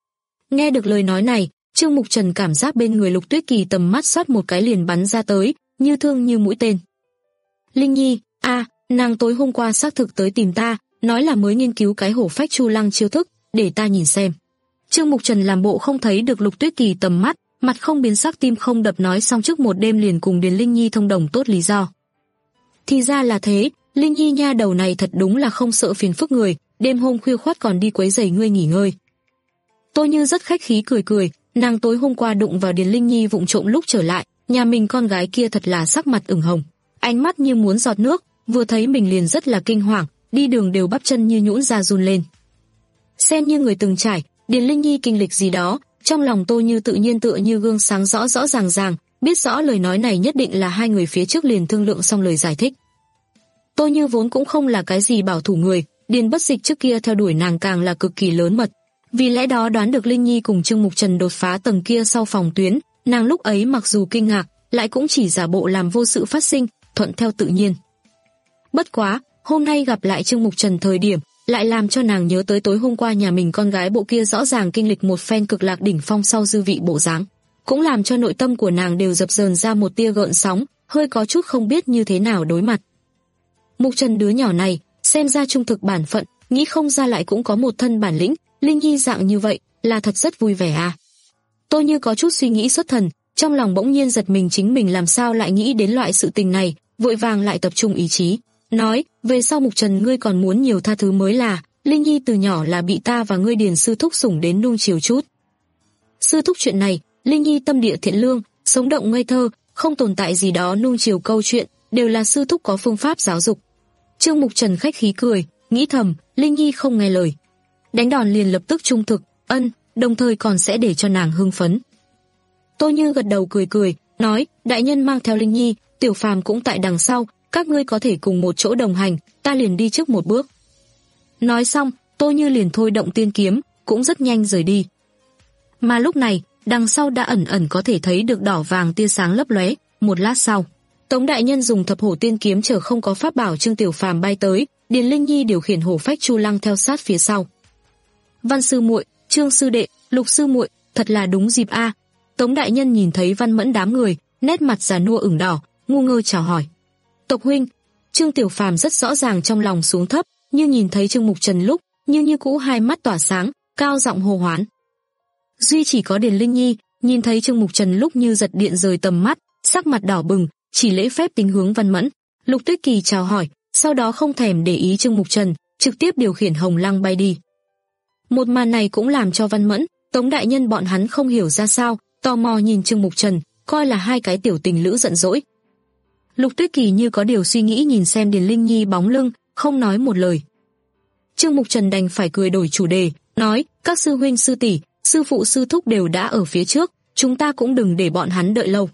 Nghe được lời nói này, Trương Mục Trần cảm giác bên người Lục Tuyết Kỳ tầm mắt xoát một cái liền bắn ra tới, như thương như mũi tên. "Linh Nhi, a, nàng tối hôm qua xác thực tới tìm ta, nói là mới nghiên cứu cái hổ phách chu lăng chiêu thức, để ta nhìn xem." Trương Mục Trần làm bộ không thấy được Lục Tuyết Kỳ tầm mắt, mặt không biến sắc tim không đập nói xong trước một đêm liền cùng Điền Linh Nhi thông đồng tốt lý do. Thì ra là thế, Linh Nhi nha đầu này thật đúng là không sợ phiền phức người, đêm hôm khuya khoắt còn đi quấy rầy ngươi nghỉ ngơi. Tô Như rất khách khí cười cười, nàng tối hôm qua đụng vào Điền Linh Nhi vụng trộm lúc trở lại, nhà mình con gái kia thật là sắc mặt ửng hồng, ánh mắt như muốn giọt nước, vừa thấy mình liền rất là kinh hoàng, đi đường đều bắp chân như nhũn ra run lên. Xem như người từng trải, Điền Linh Nhi kinh lịch gì đó, trong lòng Tô Như tự nhiên tựa như gương sáng rõ rõ ràng ràng, biết rõ lời nói này nhất định là hai người phía trước liền thương lượng xong lời giải thích. Tô Như vốn cũng không là cái gì bảo thủ người, Điền Bất Dịch trước kia theo đuổi nàng càng là cực kỳ lớn mật, vì lẽ đó đoán được Linh Nhi cùng Trương Mục Trần đột phá tầng kia sau phòng tuyến, nàng lúc ấy mặc dù kinh ngạc, lại cũng chỉ giả bộ làm vô sự phát sinh, thuận theo tự nhiên. Bất quá, hôm nay gặp lại Trương Mục Trần thời điểm, lại làm cho nàng nhớ tới tối hôm qua nhà mình con gái bộ kia rõ ràng kinh lịch một phen cực lạc đỉnh phong sau dư vị bộ dáng, cũng làm cho nội tâm của nàng đều dập dờn ra một tia gợn sóng, hơi có chút không biết như thế nào đối mặt. Mục Trần đứa nhỏ này, xem ra trung thực bản phận, nghĩ không ra lại cũng có một thân bản lĩnh, Linh Nhi dạng như vậy, là thật rất vui vẻ à. Tô Như có chút suy nghĩ xuất thần, trong lòng bỗng nhiên giật mình, chính mình làm sao lại nghĩ đến loại sự tình này, vội vàng lại tập trung ý chí, nói, về sau Mục Trần ngươi còn muốn nhiều tha thứ mới là, Linh Nhi từ nhỏ là bị ta và ngươi Điền sư thúc sủng đến nuông chiều chút. Sư thúc chuyện này, Linh Nhi tâm địa thiện lương, sống động ngây thơ, không tồn tại gì đó nuông chiều câu chuyện, đều là sư thúc có phương pháp giáo dục. Trương Mục Trần khách khí cười, nghĩ thầm, Linh Nhi không nghe lời, đánh đòn liền lập tức trung thực, ân, đồng thời còn sẽ để cho nàng hưng phấn. Tô Như gật đầu cười cười, nói, đại nhân mang theo Linh Nhi, Tiểu Phàm cũng tại đằng sau, các ngươi có thể cùng một chỗ đồng hành, ta liền đi trước một bước. Nói xong, Tô Như liền thôi động tiên kiếm, cũng rất nhanh rời đi. Mà lúc này, đằng sau đã ẩn ẩn có thể thấy được đỏ vàng tia sáng lấp lóe. Một lát sau, Tống đại nhân dùng thập hổ tiên kiếm chở không có pháp bảo Trương Tiểu Phàm bay tới, Điền Linh Nhi điều khiển hổ phách Chu Lăng theo sát phía sau. Văn sư muội, Trương sư đệ, Lục sư muội, thật là đúng dịp a. Tống đại nhân nhìn thấy Văn Mẫn đám người, nét mặt già nua ửng đỏ, ngu ngơ chào hỏi. Tộc huynh. Trương Tiểu Phàm rất rõ ràng trong lòng xuống thấp, nhưng nhìn thấy Trương Mục Trần lúc, như như cũ hai mắt tỏa sáng, cao giọng hô hoán. Duy chỉ có Điền Linh Nhi, nhìn thấy Trương Mục Trần lúc như giật điện rời tầm mắt, sắc mặt đỏ bừng, chỉ lễ phép tính hướng Văn Mẫn. Lục Tuyết Kỳ chào hỏi, sau đó không thèm để ý Trương Mục Trần, trực tiếp điều khiển Hồng Lăng bay đi. Một màn này cũng làm cho Văn Mẫn, Tống đại nhân bọn hắn không hiểu ra sao, tò mò nhìn Trương Mục Trần, coi là hai cái tiểu tình lữ giận dỗi. Lục Tuyết Kỳ như có điều suy nghĩ nhìn xem Điền Linh Nhi bóng lưng, không nói một lời. Trương Mục Trần đành phải cười đổi chủ đề, nói, các sư huynh sư tỷ, sư phụ sư thúc đều đã ở phía trước, chúng ta cũng đừng để bọn hắn đợi lâu.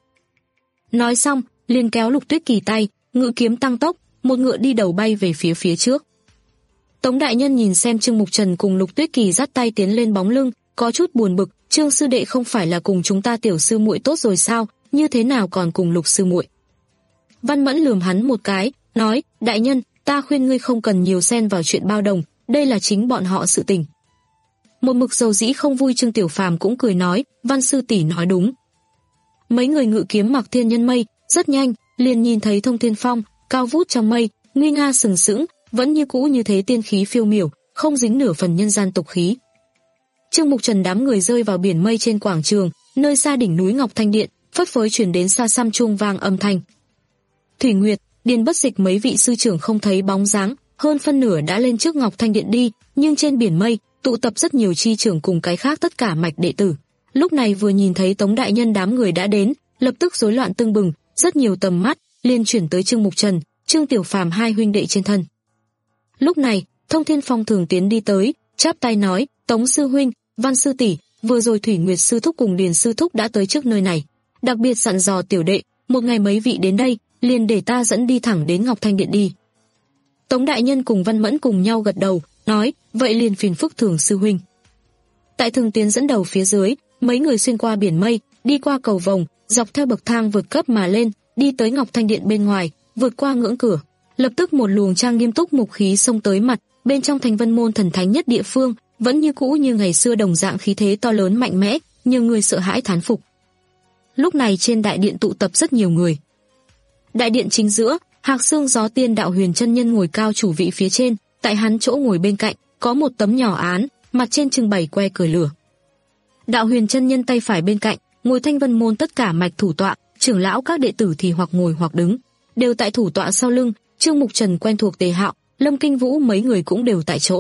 Nói xong, liền kéo Lục Tuyết Kỳ tay, ngự kiếm tăng tốc, một ngựa đi đầu bay về phía phía trước. Tống đại nhân nhìn xem Trương Mục Trần cùng Lục Tuyết Kỳ dắt tay tiến lên bóng lưng, có chút buồn bực, Trương sư đệ không phải là cùng chúng ta tiểu sư muội tốt rồi sao, như thế nào còn cùng Lục sư muội? Văn Mẫn lườm hắn một cái, nói, đại nhân, ta khuyên ngươi không cần nhiều xen vào chuyện bao đồng, đây là chính bọn họ sự tình. Một mực dầu dĩ không vui Trương Tiểu Phàm cũng cười nói, Văn sư tỷ nói đúng. Mấy người ngự kiếm mặc thiên nhân mây, rất nhanh, liền nhìn thấy Thông Thiên Phong, cao vút trong mây, nguy nga sừng sững, vẫn như cũ như thế tiên khí phiêu miểu, không dính nửa phần nhân gian tục khí. Trương Mục Trần đám người rơi vào biển mây trên quảng trường, nơi xa đỉnh núi Ngọc Thanh Điện, phất phới truyền đến xa xăm chuông vang âm thanh. Thủy Nguyệt, Điền Bất Dịch mấy vị sư trưởng không thấy bóng dáng, hơn phân nửa đã lên trước Ngọc Thanh Điện đi, nhưng trên biển mây tụ tập rất nhiều chi trưởng cùng cái khác tất cả mạch đệ tử. Lúc này vừa nhìn thấy Tống đại nhân đám người đã đến, lập tức rối loạn tưng bừng, rất nhiều tầm mắt liền chuyển tới Trương Mục Trần, Trương Tiểu Phàm hai huynh đệ trên thân. Lúc này, Thông Thiên Phong thường tiến đi tới, chắp tay nói, Tống sư huynh, Văn sư tỷ, vừa rồi Thủy Nguyệt sư thúc cùng Điền sư thúc đã tới trước nơi này, đặc biệt dặn dò tiểu đệ, một ngày mấy vị đến đây, liền để ta dẫn đi thẳng đến Ngọc Thanh Điện đi. Tống đại nhân cùng Văn Mẫn cùng nhau gật đầu, nói, vậy liền phiền phức Thường sư huynh. Tại Thường tiến dẫn đầu phía dưới, mấy người xuyên qua biển mây, đi qua cầu vồng, dọc theo bậc thang vượt cấp mà lên, đi tới Ngọc Thanh Điện bên ngoài, vượt qua ngưỡng cửa, lập tức một luồng trang nghiêm túc mục khí xông tới mặt, bên trong Thành Vân môn thần thánh nhất địa phương, vẫn như cũ như ngày xưa đồng dạng khí thế to lớn mạnh mẽ, nhiều người sợ hãi thán phục. Lúc này trên đại điện tụ tập rất nhiều người. Đại điện chính giữa, Hạc Xương Gió Tiên Đạo Huyền chân nhân ngồi cao chủ vị phía trên, tại hắn chỗ ngồi bên cạnh, có một tấm nhỏ án, mặt trên trưng bày que cởi lửa. Đạo Huyền chân nhân tay phải bên cạnh, ngồi Thanh Vân môn tất cả mạch thủ tọa, trưởng lão các đệ tử thì hoặc ngồi hoặc đứng, đều tại thủ tọa sau lưng, Trương Mục Trần quen thuộc Tề Hạo, Lâm Kinh Vũ mấy người cũng đều tại chỗ.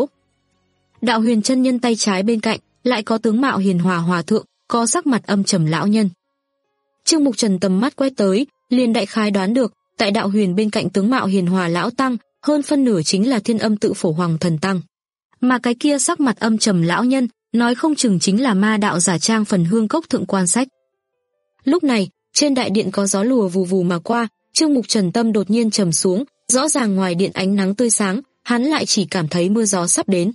Đạo Huyền chân nhân tay trái bên cạnh, lại có tướng mạo hiền hòa hòa thượng, có sắc mặt âm trầm lão nhân. Trương Mục Trần tầm mắt quét tới, liền đại khái đoán được, tại Đạo Huyền bên cạnh tướng mạo hiền hòa lão tăng, hơn phân nửa chính là Thiên Âm Tự Phổ Hoàng thần tăng. Mà cái kia sắc mặt âm trầm lão nhân, nói không chừng chính là ma đạo giả trang Phần Hương Cốc thượng quan sách. Lúc này, trên đại điện có gió lùa vù vù mà qua, Trương Mục Trần tâm đột nhiên trầm xuống, rõ ràng ngoài điện ánh nắng tươi sáng, hắn lại chỉ cảm thấy mưa gió sắp đến.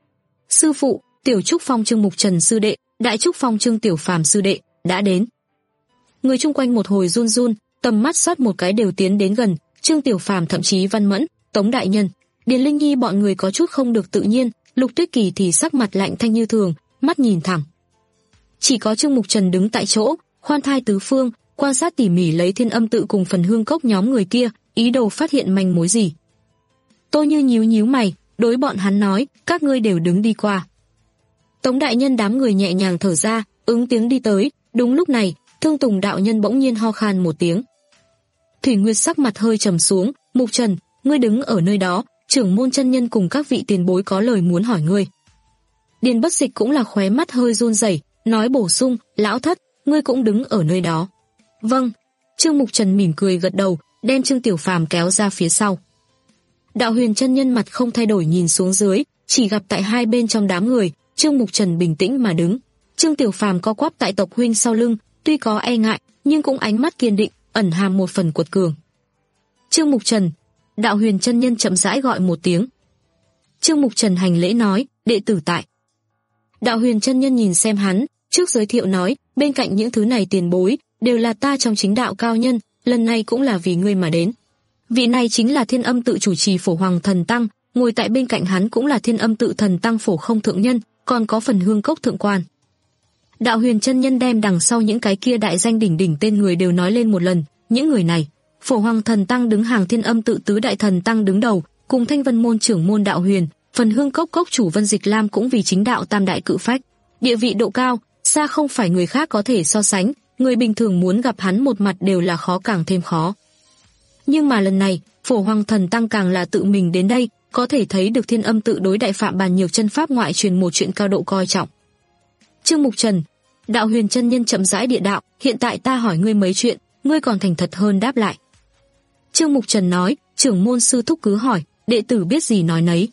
Sư phụ, Tiểu Trúc Phong Trương Mục Trần sư đệ, Đại Trúc Phong Trương Tiểu Phàm sư đệ đã đến. Người chung quanh một hồi run run, tầm mắt xoát một cái đều tiến đến gần, Trương Tiểu Phàm thậm chí Văn Mẫn, Tống đại nhân, Điền Linh Nhi bọn người có chút không được tự nhiên, Lục Tuyết Kỳ thì sắc mặt lạnh thanh như thường, mắt nhìn thẳng. Chỉ có Trương Mục Trần đứng tại chỗ, khoan thai tứ phương, quan sát tỉ mỉ lấy Thiên Âm Tự cùng Phần Hương Cốc nhóm người kia, ý đồ phát hiện manh mối gì. Tô Như nhíu nhíu mày, đối bọn hắn nói, các ngươi đều đứng đi qua. Tống đại nhân đám người nhẹ nhàng thở ra, ứng tiếng đi tới, đúng lúc này, Thương Tùng đạo nhân bỗng nhiên ho khan một tiếng. Thủy Nguyệt sắc mặt hơi trầm xuống, Mục Trần, ngươi đứng ở nơi đó, trưởng môn chân nhân cùng các vị tiền bối có lời muốn hỏi ngươi. Điền Bất Dịch cũng là khóe mắt hơi run rẩy, nói bổ sung, lão thất, ngươi cũng đứng ở nơi đó. Vâng. Trương Mục Trần mỉm cười gật đầu, đem Trương Tiểu Phàm kéo ra phía sau. Đạo Huyền chân nhân mặt không thay đổi nhìn xuống dưới, chỉ gặp tại hai bên trong đám người, Trương Mục Trần bình tĩnh mà đứng. Trương Tiểu Phàm co quắp tại tộc huynh sau lưng, tuy có e ngại, nhưng cũng ánh mắt kiên định, ẩn hàm một phần cuột cường. Trương Mục Trần. Đạo Huyền chân nhân chậm rãi gọi một tiếng. Trương Mục Trần hành lễ nói, đệ tử tại. Đạo Huyền chân nhân nhìn xem hắn, trước giới thiệu nói, bên cạnh những thứ này tiền bối, đều là ta trong chính đạo cao nhân, lần này cũng là vì ngươi mà đến. Vị này chính là Thiên Âm tự chủ trì Phổ Hoàng Thần Tăng, ngồi tại bên cạnh hắn cũng là Thiên Âm tự Thần Tăng Phổ Không thượng nhân, còn có Phần Hương Cốc thượng quan. Đạo Huyền chân nhân đem đằng sau những cái kia đại danh đỉnh đỉnh tên người đều nói lên một lần, những người này, Phổ Hoàng Thần Tăng đứng hàng Thiên Âm tự tứ đại thần tăng đứng đầu, cùng Thanh Vân môn trưởng môn Đạo Huyền, Phần Hương Cốc cốc chủ Vân Dịch Lam cũng vì chính đạo tam đại cự phách, địa vị độ cao, xa không phải người khác có thể so sánh, người bình thường muốn gặp hắn một mặt đều là khó càng thêm khó. Nhưng mà lần này, Phổ Hoàng Thần Tăng càng là tự mình đến đây, có thể thấy được Thiên Âm tự đối đại Phạm Bàn Nhược chân pháp ngoại truyền một chuyện cao độ coi trọng. Trương Mục Trần. Đạo Huyền chân nhân chậm rãi địa đạo, hiện tại ta hỏi ngươi mấy chuyện, ngươi còn thành thật hơn đáp lại. Trương Mục Trần nói, trưởng môn sư thúc cứ hỏi, đệ tử biết gì nói nấy.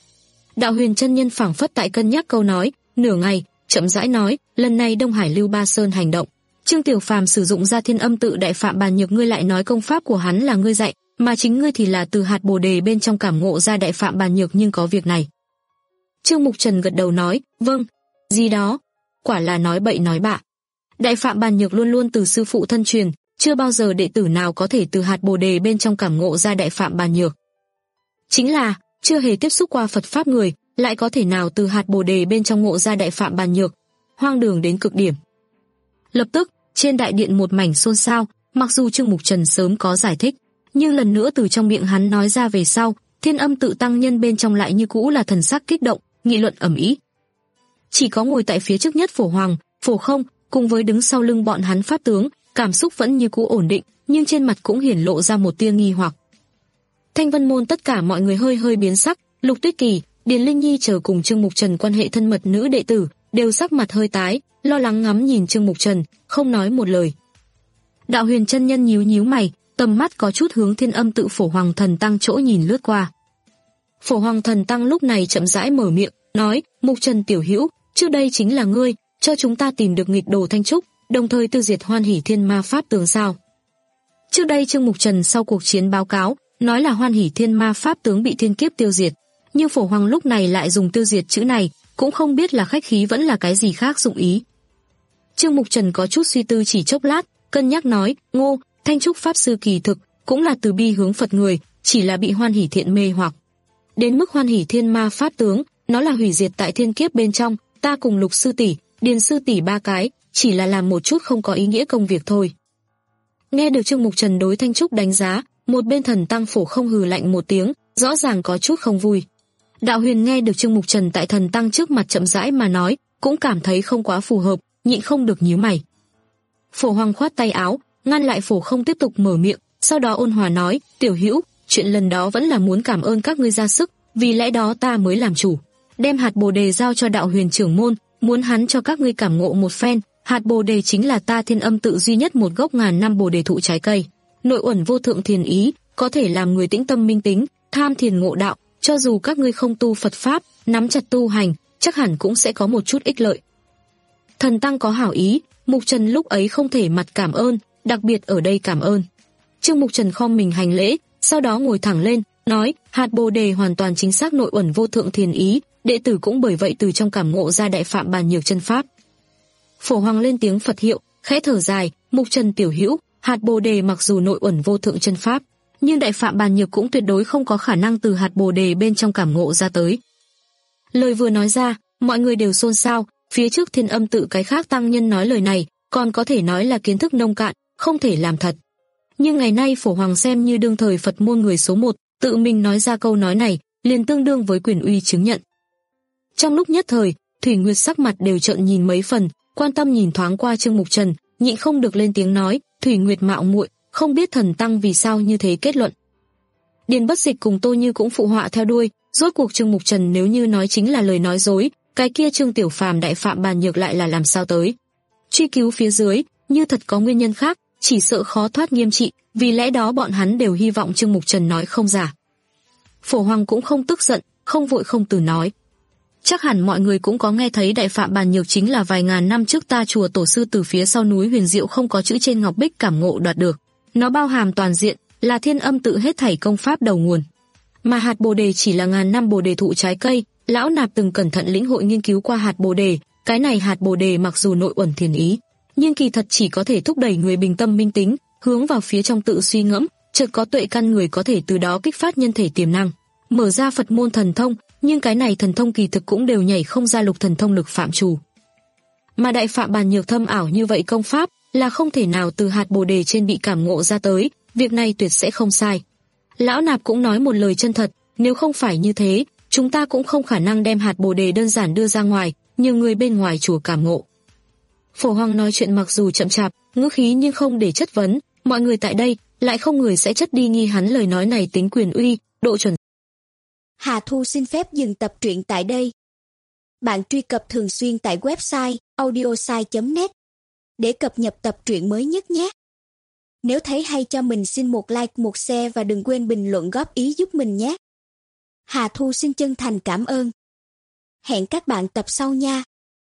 Đạo Huyền chân nhân phảng phất tại cân nhắc câu nói, nửa ngày, chậm rãi nói, lần này Đông Hải Lưu Ba Sơn hành động, Trương Tiểu Phàm sử dụng ra Thiên Âm tự đại Phạm Bàn Nhược, ngươi lại nói công pháp của hắn là ngươi dạy, mà chính ngươi thì là từ hạt Bồ đề bên trong cảm ngộ ra đại Phạm Bàn Nhược, nhưng có việc này. Trương Mục Trần gật đầu nói, vâng, gì đó, quả là nói bậy nói bạ. Đại Phạm Bàn Nhược luôn luôn từ sư phụ thân truyền, chưa bao giờ đệ tử nào có thể từ hạt Bồ đề bên trong cảm ngộ ra đại Phạm Bàn Nhược. Chính là, chưa hề tiếp xúc qua Phật pháp người, lại có thể nào từ hạt Bồ đề bên trong ngộ ra đại Phạm Bàn Nhược, hoang đường đến cực điểm. Lập tức, trên đại điện một mảnh xôn xao, mặc dù Trương Mục Trần sớm có giải thích, nhưng lần nữa từ trong miệng hắn nói ra về sau, Thiên Âm tự tăng nhân bên trong lại như cũ là thần sắc kích động, nghị luận ầm ĩ. Chỉ có ngồi tại phía trước nhất Phổ Hoàng, Phổ Không, cùng với đứng sau lưng bọn hắn pháp tướng, cảm xúc vẫn như cũ ổn định, nhưng trên mặt cũng hiển lộ ra một tia nghi hoặc. Thanh Vân môn tất cả mọi người hơi hơi biến sắc, Lục Tuyết Kỳ, Điền Linh Nhi chờ cùng Trương Mục Trần quan hệ thân mật nữ đệ tử, đều sắc mặt hơi tái, lo lắng ngắm nhìn Trương Mục Trần, không nói một lời. Đạo Huyền chân nhân nhíu nhíu mày, tầm mắt có chút hướng Thiên Âm tự Phổ Hoàng Thần Tăng chỗ nhìn lướt qua. Phổ Hoàng Thần Tăng lúc này chậm rãi mở miệng, nói, Mục Trần tiểu hữu, trước đây chính là ngươi, cho chúng ta tìm được nghịch đồ Thanh Trúc, đồng thời tiêu diệt Hoan Hỷ Thiên Ma Pháp tướng sao? Trước đây Trương Mục Trần sau cuộc chiến báo cáo, nói là Hoan Hỷ Thiên Ma Pháp tướng bị thiên kiếp tiêu diệt, nhưng Phổ Hoàng lúc này lại dùng tiêu diệt chữ này, cũng không biết là khách khí vẫn là cái gì khác dụng ý. Trương Mục Trần có chút suy tư chỉ chốc lát, cân nhắc nói, Ngô, Thanh Trúc Pháp Sư kỳ thực, cũng là từ bi hướng Phật người, chỉ là bị Hoan Hỷ Thiện mê hoặc. Đến mức Hoan Hỷ Thiên Ma Pháp tướng, nó là hủy diệt tại thiên kiếp bên trong, ta cùng Lục Sư tỷ, Điền Sư tỷ ba cái, chỉ là làm một chút không có ý nghĩa công việc thôi. Nghe được Trương Mục Trần đối Thanh Trúc đánh giá, một bên Thần Tăng Phổ Không hừ lạnh một tiếng, rõ ràng có chút không vui. Đạo Huyền nghe được Trương Mục Trần tại Thần Tăng trước mặt chậm rãi mà nói, cũng cảm thấy không quá phù hợp, nhịn không được nhíu mày. Phổ Hoàng khoát tay áo, ngăn lại Phổ Không tiếp tục mở miệng, sau đó ôn hòa nói, tiểu hữu, chuyện lần đó vẫn là muốn cảm ơn các ngươi ra sức, vì lẽ đó ta mới làm chủ, đem hạt Bồ đề giao cho Đạo Huyền trưởng môn, muốn hắn cho các ngươi cảm ngộ một phen. Hạt Bồ đề chính là ta Thiên Âm tự duy nhất một gốc ngàn năm Bồ đề thụ trái cây, nội uẩn vô thượng thiền ý, có thể làm người tĩnh tâm minh tính, tham thiền ngộ đạo, cho dù các ngươi không tu Phật pháp, nắm chặt tu hành, chắc hẳn cũng sẽ có một chút ích lợi. Thần Tăng có hảo ý, Mục Trần lúc ấy không thể mặt cảm ơn, đặc biệt ở đây cảm ơn. Trương Mục Trần khom mình hành lễ, sau đó ngồi thẳng lên, nói, hạt Bồ đề hoàn toàn chính xác nội uẩn vô thượng thiền ý, đệ tử cũng bởi vậy từ trong cảm ngộ ra đại Phạm Bàn Nhược chân pháp. Phổ Hoàng lên tiếng Phật hiệu, khẽ thở dài, Mục Trần tiểu hữu, hạt Bồ đề mặc dù nội uẩn vô thượng chân pháp, nhưng đại Phạm Bàn Nhược cũng tuyệt đối không có khả năng từ hạt Bồ đề bên trong cảm ngộ ra tới. Lời vừa nói ra, mọi người đều xôn xao, phía trước Thiên Âm tự cái khác tăng nhân nói lời này, còn có thể nói là kiến thức nông cạn, không thể làm thật. Nhưng ngày nay Phổ Hoàng xem như đương thời Phật môn người số một, tự mình nói ra câu nói này, liền tương đương với quyền uy chứng nhận. Trong lúc nhất thời, Thủy Nguyệt sắc mặt đều trợn nhìn mấy phần, quan tâm nhìn thoáng qua Trương Mục Trần, nhịn không được lên tiếng nói, Thủy Nguyệt mạo muội, không biết thần tăng vì sao như thế kết luận. Điền Bất Dịch cùng Tô Như cũng phụ họa theo đuôi, rốt cuộc Trương Mục Trần nếu như nói chính là lời nói dối, cái kia Trương Tiểu Phàm đại phạm bàn nhược lại là làm sao tới. Truy cứu phía dưới, như thật có nguyên nhân khác, chỉ sợ khó thoát nghiêm trị, vì lẽ đó bọn hắn đều hy vọng Trương Mục Trần nói không giả. Phổ Hoàng cũng không tức giận, không vội không từ nói. Chắc hẳn mọi người cũng có nghe thấy đại phạm bàn nhược chính là vài ngàn năm trước ta chùa tổ sư từ phía sau núi Huyền Diệu không có chữ trên ngọc bích cảm ngộ đoạt được. Nó bao hàm toàn diện, là thiên âm tự hết thảy công pháp đầu nguồn. Mà hạt bồ đề chỉ là ngàn năm bồ đề thụ trái cây, lão nạp từng cẩn thận lĩnh hội nghiên cứu qua hạt bồ đề, cái này hạt bồ đề mặc dù nội uẩn thiền ý, nhưng kỳ thật chỉ có thể thúc đẩy người bình tâm minh tính, hướng vào phía trong tự suy ngẫm, chợt có tuệ căn người có thể từ đó kích phát nhân thể tiềm năng, mở ra Phật môn thần thông, nhưng cái này thần thông kỳ thực cũng đều nhảy không ra lục thần thông lực phạm trù. Mà đại phạm bàn nhược thâm ảo như vậy công pháp là không thể nào từ hạt bồ đề trên bị cảm ngộ ra tới, việc này tuyệt sẽ không sai. Lão nạp cũng nói một lời chân thật, nếu không phải như thế, chúng ta cũng không khả năng đem hạt bồ đề đơn giản đưa ra ngoài, nhiều người bên ngoài chùa cảm ngộ. Phổ Hoàng nói chuyện mặc dù chậm chạp, ngữ khí nhưng không để chất vấn, mọi người tại đây lại không người sẽ chất đi nghi hắn lời nói này tính quyền uy, độ chuẩn. Hà Thu xin phép dừng tập truyện tại đây. Bạn truy cập thường xuyên tại website audiosai chấm net để cập nhật tập truyện mới nhất nhé. Nếu thấy hay cho mình xin một like, một share và đừng quên bình luận góp ý giúp mình nhé. Hà Thu xin chân thành cảm ơn. Hẹn các bạn tập sau nha.